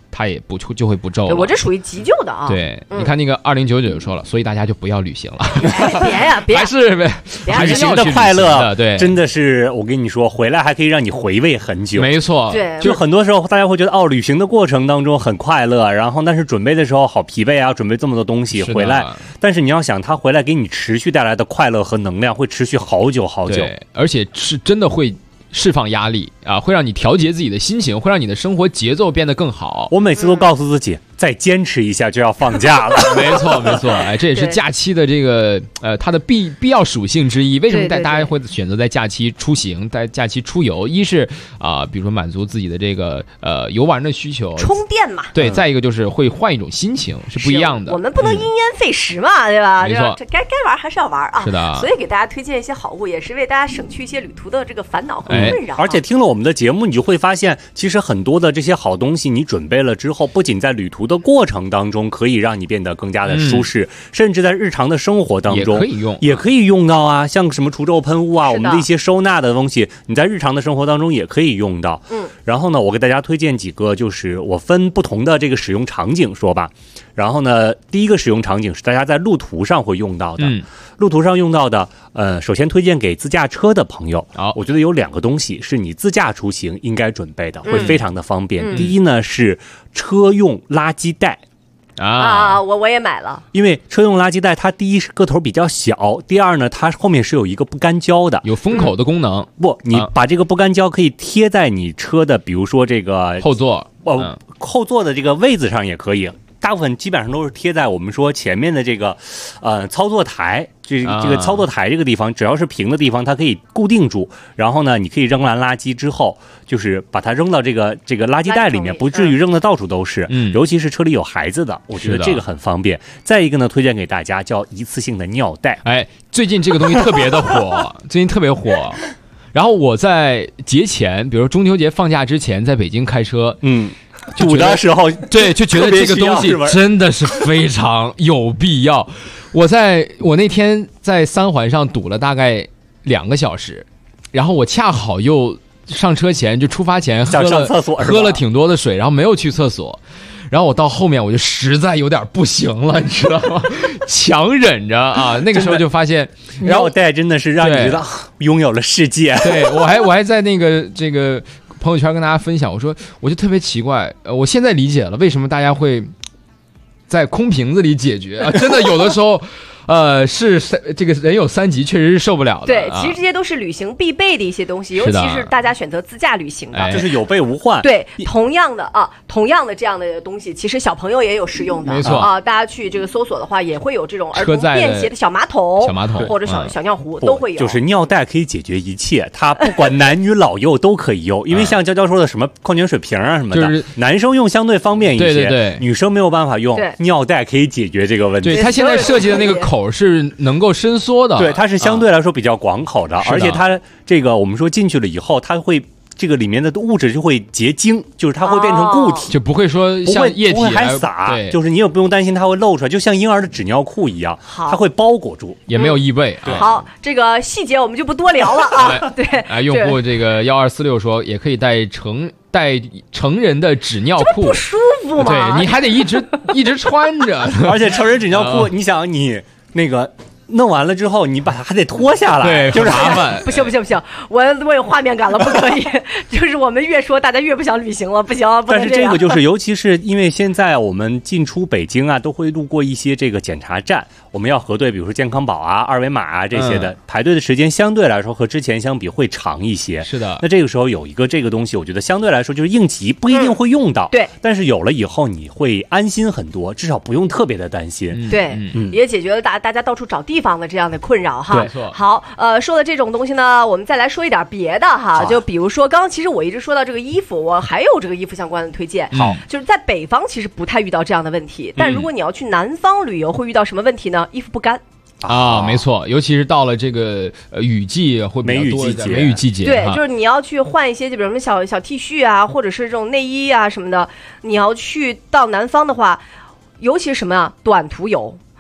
它也就会不皱了。 我这属于急救的啊。 对，你看那个2099就说了，所以大家就不要旅行了。 别呀，别， 还是要的快乐， 对， 真的是我跟你说，回来还可以让你回味很久。 没错， 对， 就很多时候大家会觉得旅行的过程当中很快乐，然后但是准备的时候好疲惫啊，准备这么多东西回来，但是你要想，他回来给你持续带来的快乐和能量会持续好久好久， 对，而且是真的会释放压力啊，会让你调节自己的心情，会让你的生活节奏变得更好。 我每次都告诉自己，再坚持一下就要放假了。 没错，哎，这也是假期的这个它的必要属性之一。为什么大家会选择在假期出行，在假期出游？一是比如说满足自己的这个游玩的需求， 充电嘛。 对，再一个就是会换一种心情，是不一样的。 我们不能因噎废食嘛，对吧？ 没错， 这该玩还是要玩啊。 是的， 所以给大家推荐一些好物，也是为大家省去一些旅途的这个烦恼和困扰。 而且听了我们的节目，你就会发现，其实很多的这些好东西，你准备了之后，不仅在旅途的过程当中可以让你变得更加的舒适，甚至在日常的生活当中也可以用到啊，像什么除皱喷雾啊，我们的一些收纳的东西，你在日常的生活当中也可以用到。然后呢，我给大家推荐几个，就是我分不同的这个使用场景说吧。然后呢，第一个使用场景是大家在路途上会用到的，路途上用到的，首先推荐给自驾车的朋友。我觉得有2个东西是你自驾出行应该准备的，会非常的方便。第一呢是车用垃圾袋。 我也买了， 因为车用垃圾袋它第一是个头比较小，第二呢它后面是有一个不干胶的， 有封口的功能。 你把这个不干胶可以贴在你车的，比如说这个后座， 后座的这个位子上也可以。大部分基本上都是贴在我们说前面的这个操作台，这个操作台这个地方，只要是平的地方它可以固定住，然后呢你可以扔完垃圾之后就是把它扔到这个垃圾袋里面，不至于扔的到处都是。尤其是车里有孩子的，我觉得这个很方便。再一个呢，推荐给大家叫一次性的尿袋。 哎，最近这个东西特别的火，最近特别火。然后我在节前，比如中秋节放假之前，在北京开车， 堵的时候， 对，就觉得这个东西真的是非常有必要。我那天在3环上堵了大概2个小时，然后我恰好又上车前就出发前喝了挺多的水，然后没有去厕所。然后我到后面我就实在有点不行了，你知道吗？强忍着啊，那个时候就发现尿袋真的是让你觉得拥有了世界。 对，我还在这个朋友圈跟大家分享，我就特别奇怪，我现在理解了为什么大家会在空瓶子里解决啊，真的有的时候。是这个人有3急，确实是受不了的。 对，其实这些都是旅行必备的一些东西，尤其是大家选择自驾旅行的， 就是有备无患。 对，同样的这样的东西，其实小朋友也有使用的。 没错啊，大家去这个搜索的话，也会有这种儿童便携的小马桶或者小尿壶都会有。 就是尿袋可以解决一切，它不管男女老幼都可以用。因为像娇娇说的什么矿泉水瓶啊什么的，就是男生用相对方便一些， 对， 女生没有办法用。尿袋可以解决这个问题。 对，它现在设计的那个口是能够伸缩的， 对，它是相对来说比较广口的，而且它这个我们说进去了以后，它会这个里面的物质就会结晶，就是它会变成固体， 就不会说像液体还洒，就是你也不用担心它会漏出来，就像婴儿的纸尿裤一样，它会包裹住， 也没有异味。 好，这个细节我们就不多聊了啊。对， 用户这个1246说也可以带成人的纸尿裤， 不舒服吗？ 对，你还得一直穿着， 而且成人纸尿裤，你想你那个弄完了之后，你把它还得脱下来， 对， 就是麻烦。 不行，我有画面感了，不可以。就是我们越说，大家越不想旅行了，不行。 但是这个就是，尤其是因为现在我们进出北京啊，都会路过一些这个检查站，我们要核对，比如说健康宝啊、二维码啊这些的，排队的时间相对来说和之前相比会长一些。 是的。 那这个时候有一个这个东西，我觉得相对来说就是应急，不一定会用到， 对。 但是有了以后，你会安心很多，至少不用特别的担心。 对，也解决了大家到处找地方的这样的困扰哈。 对， 好，说的这种东西呢，我们再来说一点别的哈，就比如说刚刚其实我一直说到这个衣服，我还有这个衣服相关的推荐。 好， 就是在北方其实不太遇到这样的问题，但如果你要去南方旅游，会遇到什么问题呢？衣服不干。 没错，尤其是到了这个雨季会比较多一点，梅雨季节。 对，就是你要去换一些，就比如什么小 T 恤啊，或者是这种内衣啊什么的，你要去到南方的话，尤其是什么呀，短途游。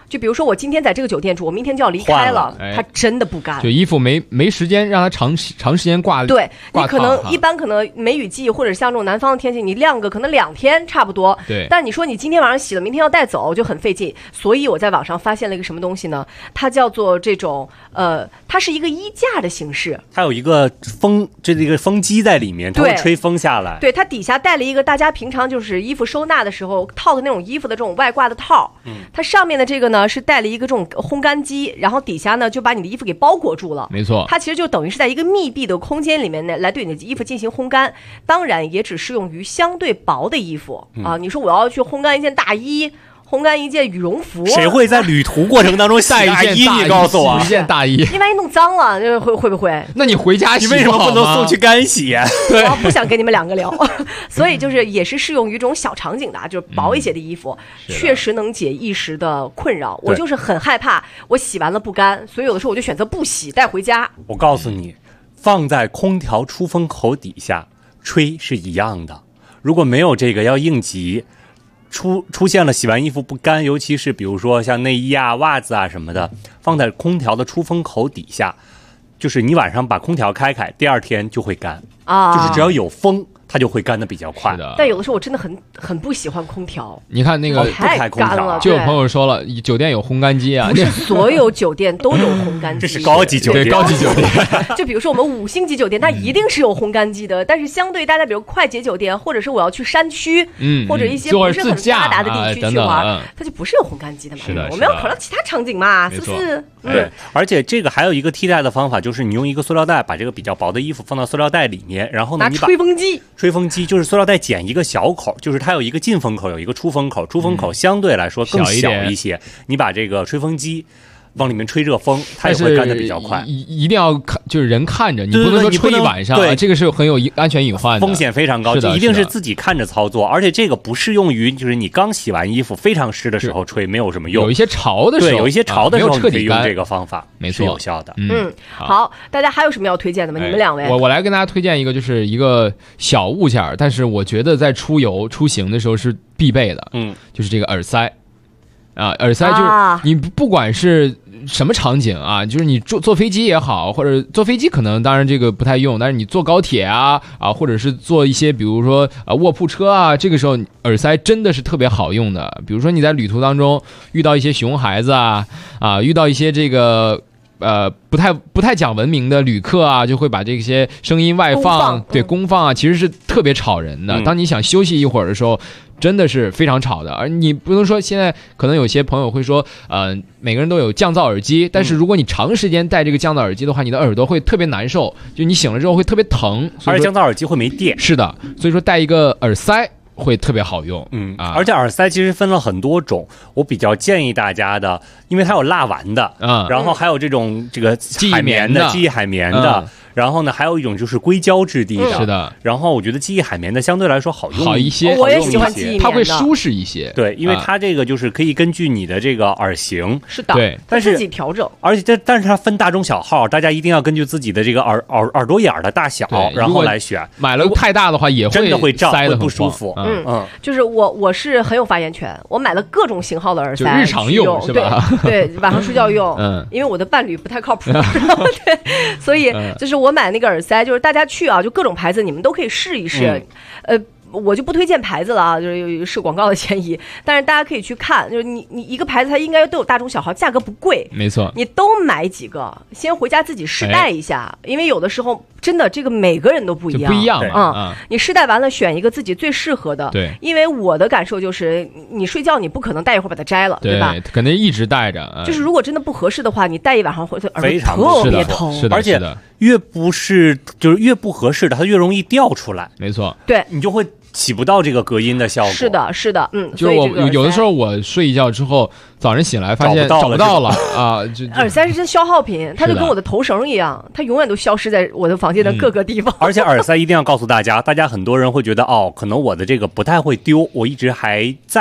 就比如说我今天在这个酒店住，我明天就要离开了，它真的不干。 就衣服没时间让它长时间挂。 对，你可能一般可能梅雨季或者像这种南方的天气，你晾个可能2天差不多。 对。 但你说你今天晚上洗了，明天要带走，就很费劲。所以我在网上发现了一个什么东西呢？它叫做这种它是一个衣架的形式。 它有一个这个风机在里面，它会吹风下来。 对，它底下带了一个大家平常就是衣服收纳的时候套的那种衣服的这种外挂的套。它上面的这个呢是带了一个这种烘干机，然后底下呢就把你的衣服给包裹住了。 没错， 它其实就等于是在一个密闭的空间里面呢来对你的衣服进行烘干。当然也只适用于相对薄的衣服啊。你说我要去烘干一件大衣，烘干一件羽绒服， 谁会在旅途过程当中洗大衣？你告诉我， 一件大衣， 你万一弄脏了，会不会？ 那你回家洗， 你为什么不能送去干洗？ 对，我不想跟你们2个聊，所以就是也是适用于这种小场景的，就是薄一些的衣服，确实能解一时的困扰。我就是很害怕我洗完了不干，所以有的时候我就选择不洗带回家。 我告诉你，放在空调出风口底下吹是一样的。如果没有这个要应急，出现了洗完衣服不干，尤其是比如说像内衣啊、袜子啊什么的，放在空调的出风口底下，就是你晚上把空调开，第2天就会干啊，就是只要有风，它就会干得比较快。 但有的时候我真的很不喜欢空调。 你看那个太干了， 就有朋友说了，酒店有烘干机啊， 不是所有酒店都有烘干机， 这是高级酒店， 高级酒店。 就比如说我们5星级酒店，它一定是有烘干机的，但是相对大家比如快捷酒店，或者是我要去山区，或者一些不是很发达的地区去玩，它就不是有烘干机的嘛。 是的， 我们要考虑其他场景嘛，是不是？ 对，而且这个还有一个替代的方法，就是你用一个塑料袋把这个比较薄的衣服放到塑料袋里面，然后呢，你把吹风机就是塑料袋剪一个小口，就是它有一个进风口，有一个出风口，出风口相对来说更小一些。你把这个吹风机往里面吹热风，它也会干得比较快。 一定要看，就是人看着，你不能说吹一晚上，对，这个是很有安全隐患的， 风险非常高，一定是自己看着操作。而且这个不适用于就是你刚洗完衣服非常湿的时候吹，没有什么用。 有一些潮的时候， 对，有一些潮的时候，你可以用这个方法， 没错， 是有效的。 好，大家还有什么要推荐的吗？你们2位， 我来跟大家推荐一个，就是一个小物件，但是我觉得在出游出行的时候是必备的，就是这个耳塞。耳塞就是你不管是什么场景啊，就是你坐飞机也好，或者坐飞机可能当然这个不太用，但是你坐高铁啊，或者是坐一些比如说卧铺车啊，这个时候耳塞真的是特别好用的。比如说你在旅途当中遇到一些熊孩子遇到一些这个不太讲文明的旅客啊，就会把这些声音外放，对，公放啊，其实是特别吵人的。当你想休息一会儿的时候，真的是非常吵的。而你不能说现在可能有些朋友会说，每个人都有降噪耳机，但是如果你长时间戴这个降噪耳机的话，你的耳朵会特别难受，就你醒了之后会特别疼。 而且降噪耳机会没电。 是的，所以说戴一个耳塞会特别好用。 而且耳塞其实分了很多种，我比较建议大家的，因为它有蜡丸的，然后还有这个海绵的记忆海绵的。然后呢，还有一种就是硅胶质地的， 是的。 然后我觉得记忆海绵的相对来说好一些， 我也喜欢记忆棉的， 它会舒适一些。 对，因为它这个就是可以根据你的这个耳型， 是的， 对， 但是自己调整。 而且但是它分大中小号，大家一定要根据自己的这个耳朵眼的大小，然后来选。 买了太大的话，也会真的会胀，会不舒服。 就是我是很有发言权，我买了各种型号的耳塞， 日常用是吧？ 对，晚上睡觉用。因为我的伴侣不太靠谱，对，所以就是我买那个耳塞。就是大家去啊，就各种牌子你们都可以试一试，我就不推荐牌子了啊，就是是广告的嫌疑。但是大家可以去看，就是你一个牌子它应该都有大中小号，价格不贵， 没错。 你都买几个，先回家自己试戴一下，因为有的时候真的这个每个人都不一样， 不一样你试戴完了选一个自己最适合的。 对， 因为我的感受就是你睡觉你不可能戴一会儿把它摘了，对吧？ 肯定一直戴着。 就是如果真的不合适的话，你戴一晚上会耳朵特别疼， 而且越不合适的，它越容易掉出来。 没错， 对你就会起不到这个隔音的效果。 是的，是的， 就是我有的时候我睡一觉之后，早上醒来发现找不到了啊！ 耳塞是真消耗品，它就跟我的头绳一样，它永远都消失在我的房间的各个地方。 而且耳塞一定要告诉大家很多人会觉得可能我的这个不太会丢，我一直还在。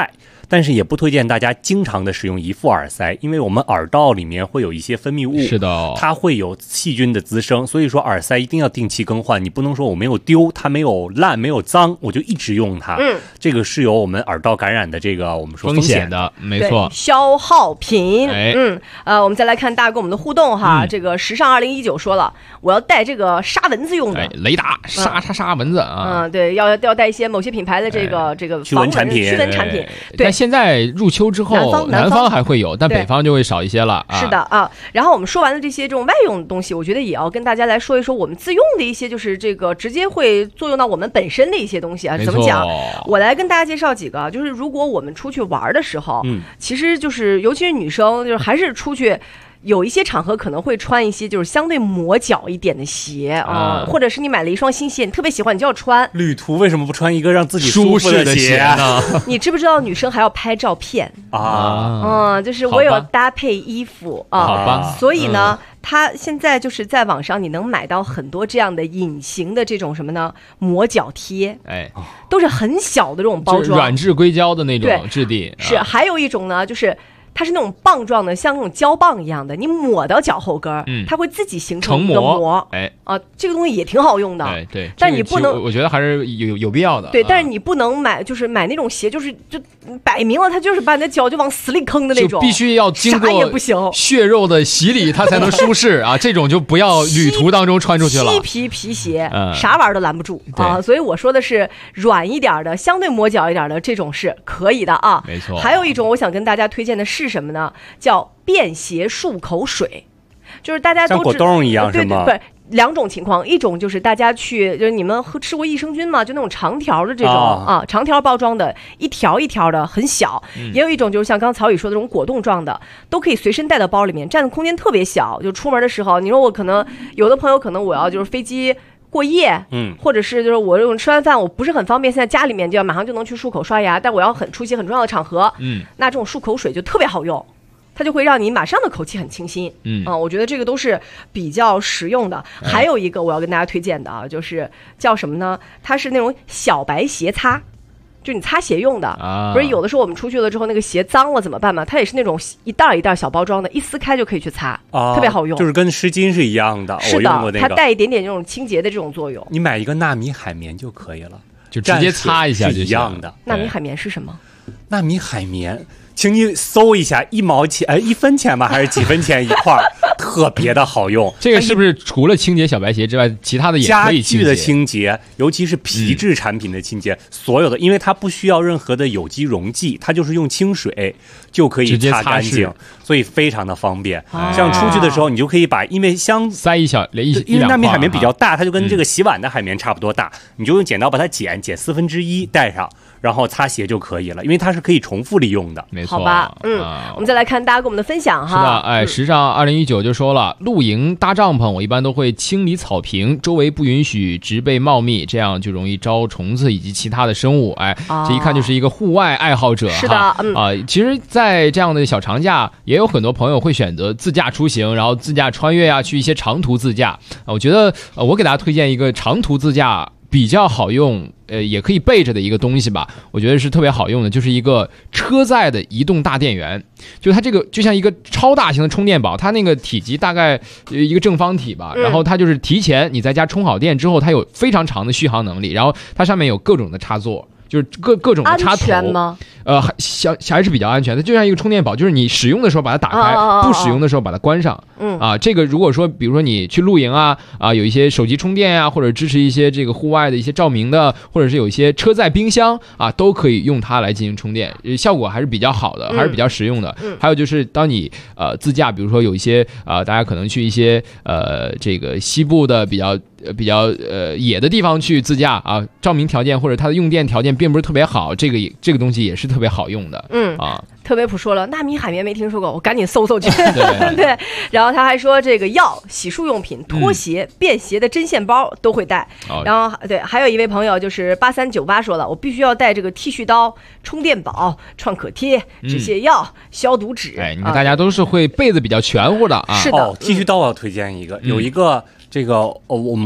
但是也不推荐大家经常的使用一副耳塞，因为我们耳道里面会有一些分泌物， 是的， 它会有细菌的滋生，所以说耳塞一定要定期更换。你不能说我没有丢，它没有烂没有脏，我就一直用它，这个是有我们耳道感染的这个我们说风险的，没错， 消耗品。我们再来看大家跟我们的互动哈，这个时尚2019说了，我要带这个杀蚊子用的， 雷达杀蚊子啊， 对，要带一些某些品牌的这个驱蚊产品， 对。 但现在入秋之后，南方还会有，但北方就会少一些了。 是的啊。然后我们说完了这些这种外用的东西，我觉得也要跟大家来说一说我们自用的一些，就是这个直接会作用到我们本身的一些东西啊。怎么讲？我来跟大家介绍几个，就是如果我们出去玩的时候，其实就是尤其是女生，就是还是出去。有一些场合可能会穿一些就是相对磨脚一点的鞋啊，或者是你买了一双新鞋，你特别喜欢，你就要穿。 旅途为什么不穿一个让自己舒服的鞋呢？ 你知不知道女生还要拍照片啊？就是我有搭配衣服啊， 好吧。 所以呢，它现在就是在网上你能买到很多这样的隐形的这种什么呢？磨脚贴，都是很小的这种包装， 软质硅胶的那种质地。 是，还有一种呢，就是。它是那种棒状的，像那种胶棒一样的，你抹到脚后跟，它会自己形成一个膜。这个东西也挺好用的。 对， 但是你不能， 我觉得还是有必要的。 对，但是你不能买，就是买那种鞋，就摆明了它就是把你的脚就往死里坑的那种， 必须要经过啥也不行血肉的洗礼，它才能舒适啊！这种就不要旅途当中穿出去了。 漆皮鞋，啥玩意儿都拦不住啊！所以我说的是软一点的，相对磨脚一点的，这种是可以的啊。 没错。 还有一种我想跟大家推荐的是什么呢？叫便携漱口水，就是大家都像果冻一样是吗？ 不是，两种情况，一种就是大家就是你们吃过益生菌吗？就那种长条的这种长条包装的，一条一条的很小，也有一种就是像刚曹宇说的这种果冻状的，都可以随身带到包里面，占的空间特别小。就出门的时候，你说我可能有的朋友可能我要就是飞机过夜，或者是就是我这种吃完饭我不是很方便，现在家里面就要马上就能去漱口刷牙，但我要出席很重要的场合，那这种漱口水就特别好用，它就会让你马上的口气很清新，我觉得这个都是比较实用的。还有一个我要跟大家推荐的啊，就是叫什么呢？它是那种小白鞋擦。就你擦鞋用的，不是有的时候我们出去了之后那个鞋脏了怎么办嘛？它也是那种一袋一袋小包装的，一撕开就可以去擦，特别好用， 就是跟湿巾是一样的。 是的，我用过那个，它带一点点这种清洁的这种作用。 你买一个纳米海绵就可以了， 就直接擦一下就一样的。 纳米海绵是什么？ 纳米海绵，请你搜一下，1毛钱，1分钱吧，还是几分钱一块儿，特别的好用。 这个是不是除了清洁小白鞋之外，其他的也可以清洁？ 家具的清洁，尤其是皮质产品的清洁，所有的，因为它不需要任何的有机溶剂，它就是用清水就可以擦干净，所以非常的方便。像出去的时候，你就可以把，因为塞因为纳米海绵比较大，它就跟这个洗碗的海绵差不多大，你就用剪刀把它剪1/4带上。然后擦鞋就可以了，因为它是可以重复利用的。 没错， 好吧，我们再来看大家跟我们的分享哈。 是的，时尚2019就说了，露营搭帐篷，我一般都会清理草坪，周围不允许植被茂密，这样就容易招虫子以及其他的生物。这一看就是一个户外爱好者。 是的， 其实，在这样的小长假，也有很多朋友会选择自驾出行，然后自驾穿越去一些长途自驾。我觉得，我给大家推荐一个长途自驾比较好用，也可以备着的一个东西吧，我觉得是特别好用的，就是一个车载的移动大电源。就它这个就像一个超大型的充电宝，它那个体积大概一个正方体吧，然后它就是提前你在家充好电之后，它有非常长的续航能力，然后它上面有各种的插座。就是各种的插头， 安全吗？ 还是比较安全的，就像一个充电宝，就是你使用的时候把它打开，不使用的时候把它关上。这个如果说比如说你去露营有一些手机充电或者支持一些这个户外的一些照明的，或者是有一些车载冰箱都可以用它来进行充电，效果还是比较好的，还是比较实用的。还有就是当你自驾，比如说有一些大家可能去一些这个西部的比较野的地方去自驾照明条件或者它的用电条件并不是特别好，这个东西也是特别好用的。 特别普说了，纳米海绵没听说过，我赶紧搜去。对，然后他还说这个药、洗漱用品、拖鞋、便携的针线包都会带。然后对，还有一位朋友就是8398说了，我必须要带这个剃须刀、充电宝、创可贴、止泻药、消毒纸。 你看大家都是会备的比较全乎的是的， 剃须刀我要推荐一个，有一个这个我们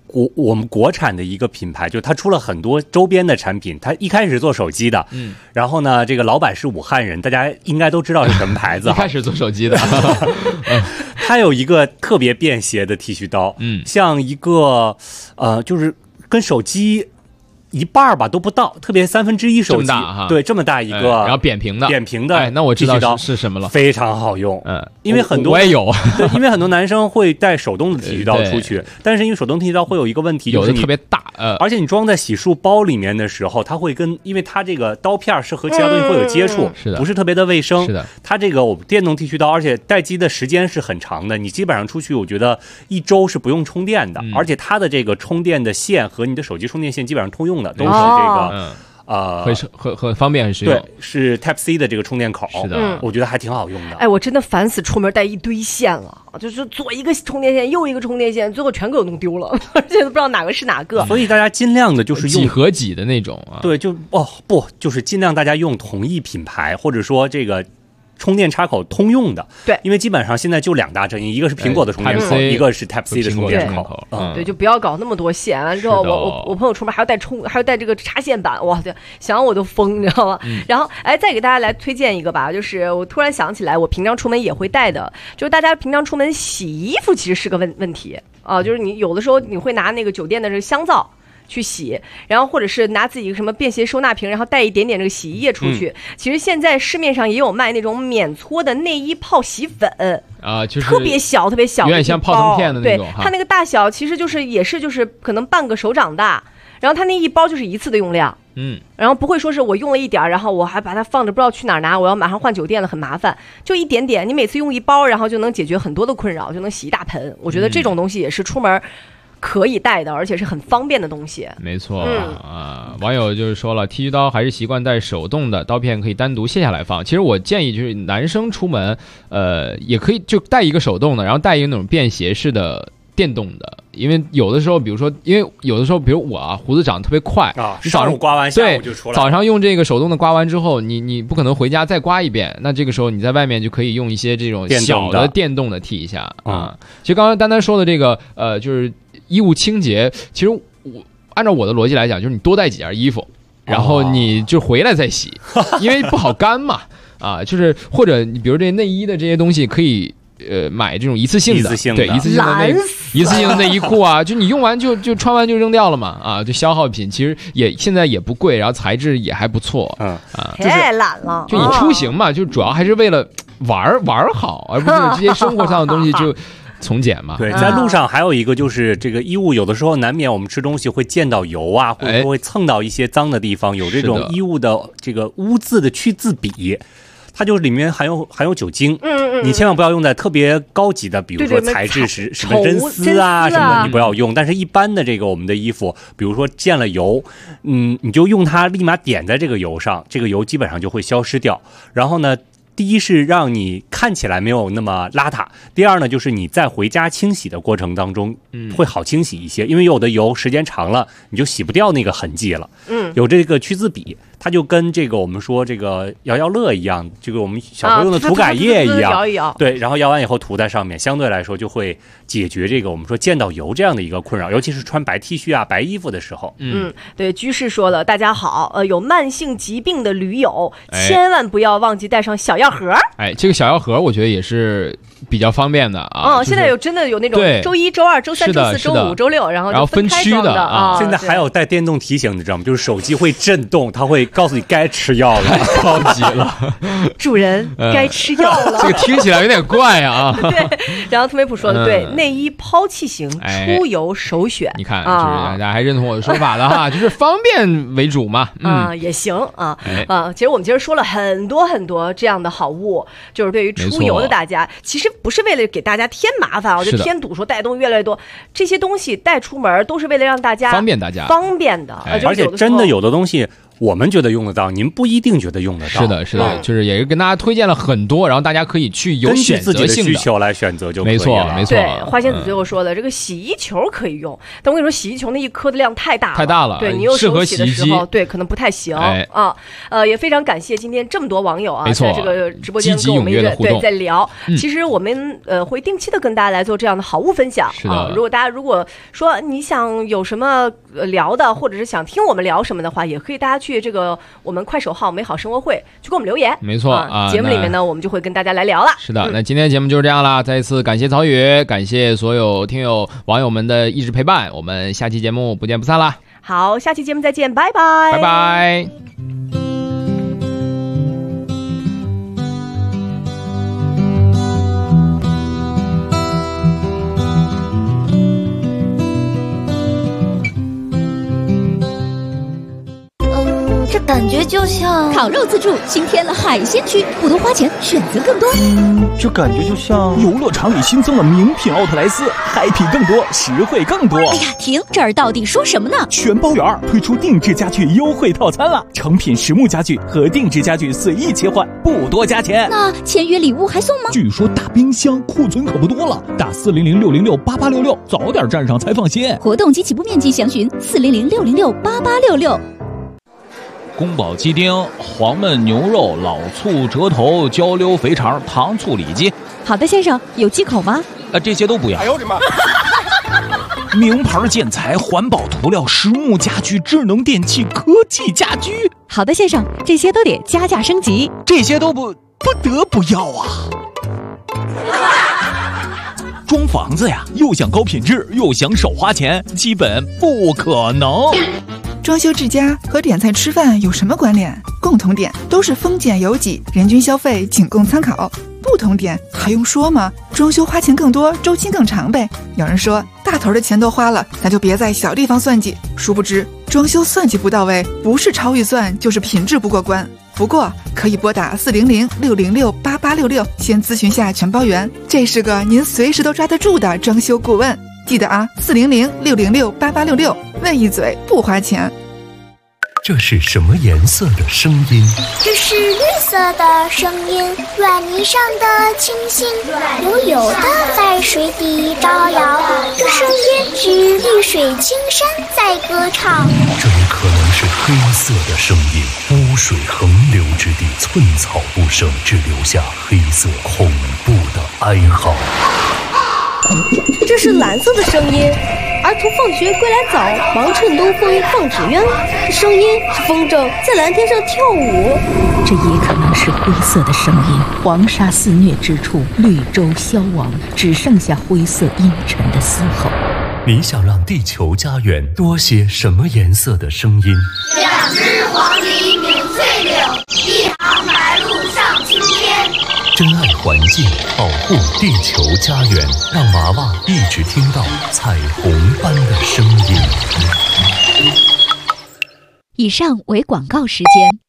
我们国产的一个品牌，就它出了很多周边的产品。它一开始是做手机的，然后呢，这个老板是武汉人，大家应该都知道是什么牌子。 一开始做手机的， 它有一个特别便携的剃须刀，像一个就是跟手机一半吧都不到，特别1/3手机，对，这么大一个， 然后扁平的， 哎， 那我知道是什么了， 非常好用。因为很多我也有， 对，因为很多男生会带手动的剃须刀出去，但是因为手动剃须刀会有一个问题，就是有的特别大， 而且你装在洗漱包里面的时候，它会因为它这个刀片是和其他东西会有接触， 是的， 不是特别的卫生。 是的， 它这个电动剃须刀，而且待机的时间是很长的，你基本上出去，我觉得1周是不用充电的，而且它的这个充电的线和你的手机充电线基本上通用的，都是这个。 很方便，很实用。 对，是 Type C 的这个充电口， 是的， 我觉得还挺好用的。 哎，我真的烦死出门带一堆线了，就是左一个充电线，右一个充电线，最后全给我弄丢了，而且都不知道哪个是哪个。 所以大家尽量的就是用几合几的那种啊。 对，就是尽量大家用同一品牌，或者说这个充电插口通用的。 对， 因为基本上现在就2大阵营，一个是苹果的充电口，一个是 Type C 的充电口。 对，就不要搞那么多线。完之后，我朋友出门还要带这个插线板，哇，想我都疯，你知道吗？然后，再给大家来推荐一个吧，就是我突然想起来，我平常出门也会带的，就是大家平常出门洗衣服其实是个问题啊，就是你有的时候你会拿那个酒店的这个香皂去洗，然后或者是拿自己什么便携收纳瓶，然后带一点点这个洗衣液出去。其实现在市面上也有卖那种免搓的内衣泡洗粉就是特别小，有点像泡腾片的那种。 对，它那个大小其实也是可能半个手掌大，然后它那一包就是一次的用量。然后不会说是我用了一点，然后我还把它放着不知道去哪儿拿，我要马上换酒店了，很麻烦。就一点点，你每次用一包，然后就能解决很多的困扰，就能洗一大盆。我觉得这种东西也是出门可以带的，而且是很方便的东西。 没错网友就是说了，剃须刀还是习惯带手动的，刀片可以单独卸下来放。其实我建议就是男生出门，也可以就带一个手动的，然后带一个那种便携式的电动的。因为有的时候，比如我胡子长得特别快你早上刮完下午就出来了， 早上用这个手动的刮完之后，你不可能回家再刮一遍，那这个时候你在外面就可以用一些这种小的电动的剃一下其实刚刚丹丹说的这个就是衣物清洁，其实按照我的逻辑来讲，就是你多带几件衣服，然后你就回来再洗，因为不好干嘛就是或者你比如这内衣的这些东西可以买这种一次性的内衣裤啊，就你用完就穿完就扔掉了嘛就消耗品，其实现在也不贵，然后材质也还不错太懒了。 就你出行嘛，就主要还是为了玩好，而不是这些生活上的东西就从简嘛。 对，在路上还有一个就是这个衣物，有的时候难免我们吃东西会溅到油啊，或者说会蹭到一些脏的地方，有这种衣物的这个污渍的去渍笔。它就是里面含有酒精，你千万不要用在特别高级的，比如说材质是什么真丝啊什么的，你不要用。但是一般的这个我们的衣服，比如说溅了油，你就用它立马点在这个油上，这个油基本上就会消失掉。然后呢，第一是让你看起来没有那么邋遢，第二呢就是你在回家清洗的过程当中会好清洗一些，因为有的油时间长了你就洗不掉那个痕迹了。有这个去渍笔，它就跟这个我们说这个摇摇乐一样，这个我们小时候用的涂改液一样，对，然后摇完以后涂在上面，相对来说就会解决这个我们说溅到油这样的一个困扰，尤其是穿白 T 恤啊、白衣服的时候。 对，居士说了，大家好，有慢性疾病的驴友千万不要忘记带上小药盒。 这个小药盒我觉得也是比较方便的现在真的有那种周一、周二、周三、周四、周五、周六，然后就分区的现在还有带电动提醒，你知道吗？就是手机会震动，它会告诉你该吃药了， 高级了， 主人该吃药了。 这个听起来有点怪对，然后特梅普说的对，内衣抛弃型出游首选。 你看，就是大家还认同我的说法的哈，就是方便为主嘛。 也行其实我们今儿说了很多很多这样的好物，就是对于出游的大家，其实不是为了给大家添麻烦，我就添堵说带东西越来越多，这些东西带出门都是为了让大家方便大家方便的。 而且真的有的东西我们觉得用得到，您不一定觉得用得到。 是的，是的，就是也是跟大家推荐了很多，然后大家可以去有选择性根据自己的需求来选择就可以了。 没错，没错。 对，花仙子最后说的这个洗衣球可以用，但我跟你说，洗衣球那一颗的量太大了，对你用手洗的时候，对可能不太行啊。也非常感谢今天这么多网友啊，在这个直播间跟我们在聊。其实我们会定期的跟大家来做这样的好物分享啊。如果大家说你想有什么聊的，或者是想听我们聊什么的话，也可以大家去这个我们快手号美好生活会去给我们留言。 没错啊， 节目里面呢，我们就会跟大家来聊了。 是的，那今天节目就是这样啦。再一次感谢曹宇，感谢所有听友网友们的一直陪伴。我们下期节目不见不散啦。 好，下期节目再见，拜拜， 拜拜。 这感觉就像烤肉自助新添了海鲜区，不多花钱，选择更多。 这感觉就像游乐场里新增了名品奥特莱斯，嗨皮更多，实惠更多。 哎呀，停！这儿到底说什么呢？ 全包圆推出定制家具优惠套餐了，成品实木家具和定制家具随意切换，不多加钱。 那签约礼物还送吗？ 据说大冰箱库存可不多了，打400-606-8866，早点站上才放心。 活动及起步面积详询400-606-8866。 宫保鸡丁、黄焖牛肉、老醋折头、焦溜肥肠、糖醋里脊。 好的，先生，有忌口吗？ 这些都不要。 哎呦我的妈！ 名牌建材、环保涂料、实木家具、智能电器、科技家居。 好的，先生，这些都得加价升级。 这些都不得不要啊！装房子呀，又想高品质，又想少花钱，基本不可能。 装修之家和点菜吃饭有什么关联？共同点都是丰俭由己，人均消费仅供参考。不同点还用说吗？装修花钱更多，周期更长呗。有人说大头的钱都花了，咱就别在小地方算计。殊不知装修算计不到位，不是超预算就是品质不过关。不过可以拨打400-606-8866，先咨询下全包圆，这是个您随时都抓得住的装修顾问。记得啊，400-606-8866，问一嘴不花钱。 这是什么颜色的声音？ 这是绿色的声音，软泥上的清新，悠悠的在水底招摇。这声音是绿水青山在歌唱。 这也可能是黑色的声音，污水横流之地，寸草不生，只留下黑色恐怖的哀嚎。 这是蓝色的声音，儿童放学归来早，忙趁东风放纸鸢。这声音是风筝在蓝天上跳舞。 这也可能是灰色的声音，黄沙肆虐之处，绿洲消亡，只剩下灰色阴沉的嘶吼。 你想让地球家园多些什么颜色的声音 ？2只黄鹂鸣翠柳，1行白鹭上青天。 珍爱环境，保护地球家园，让娃娃一直听到彩虹般的声音。 以上为广告时间。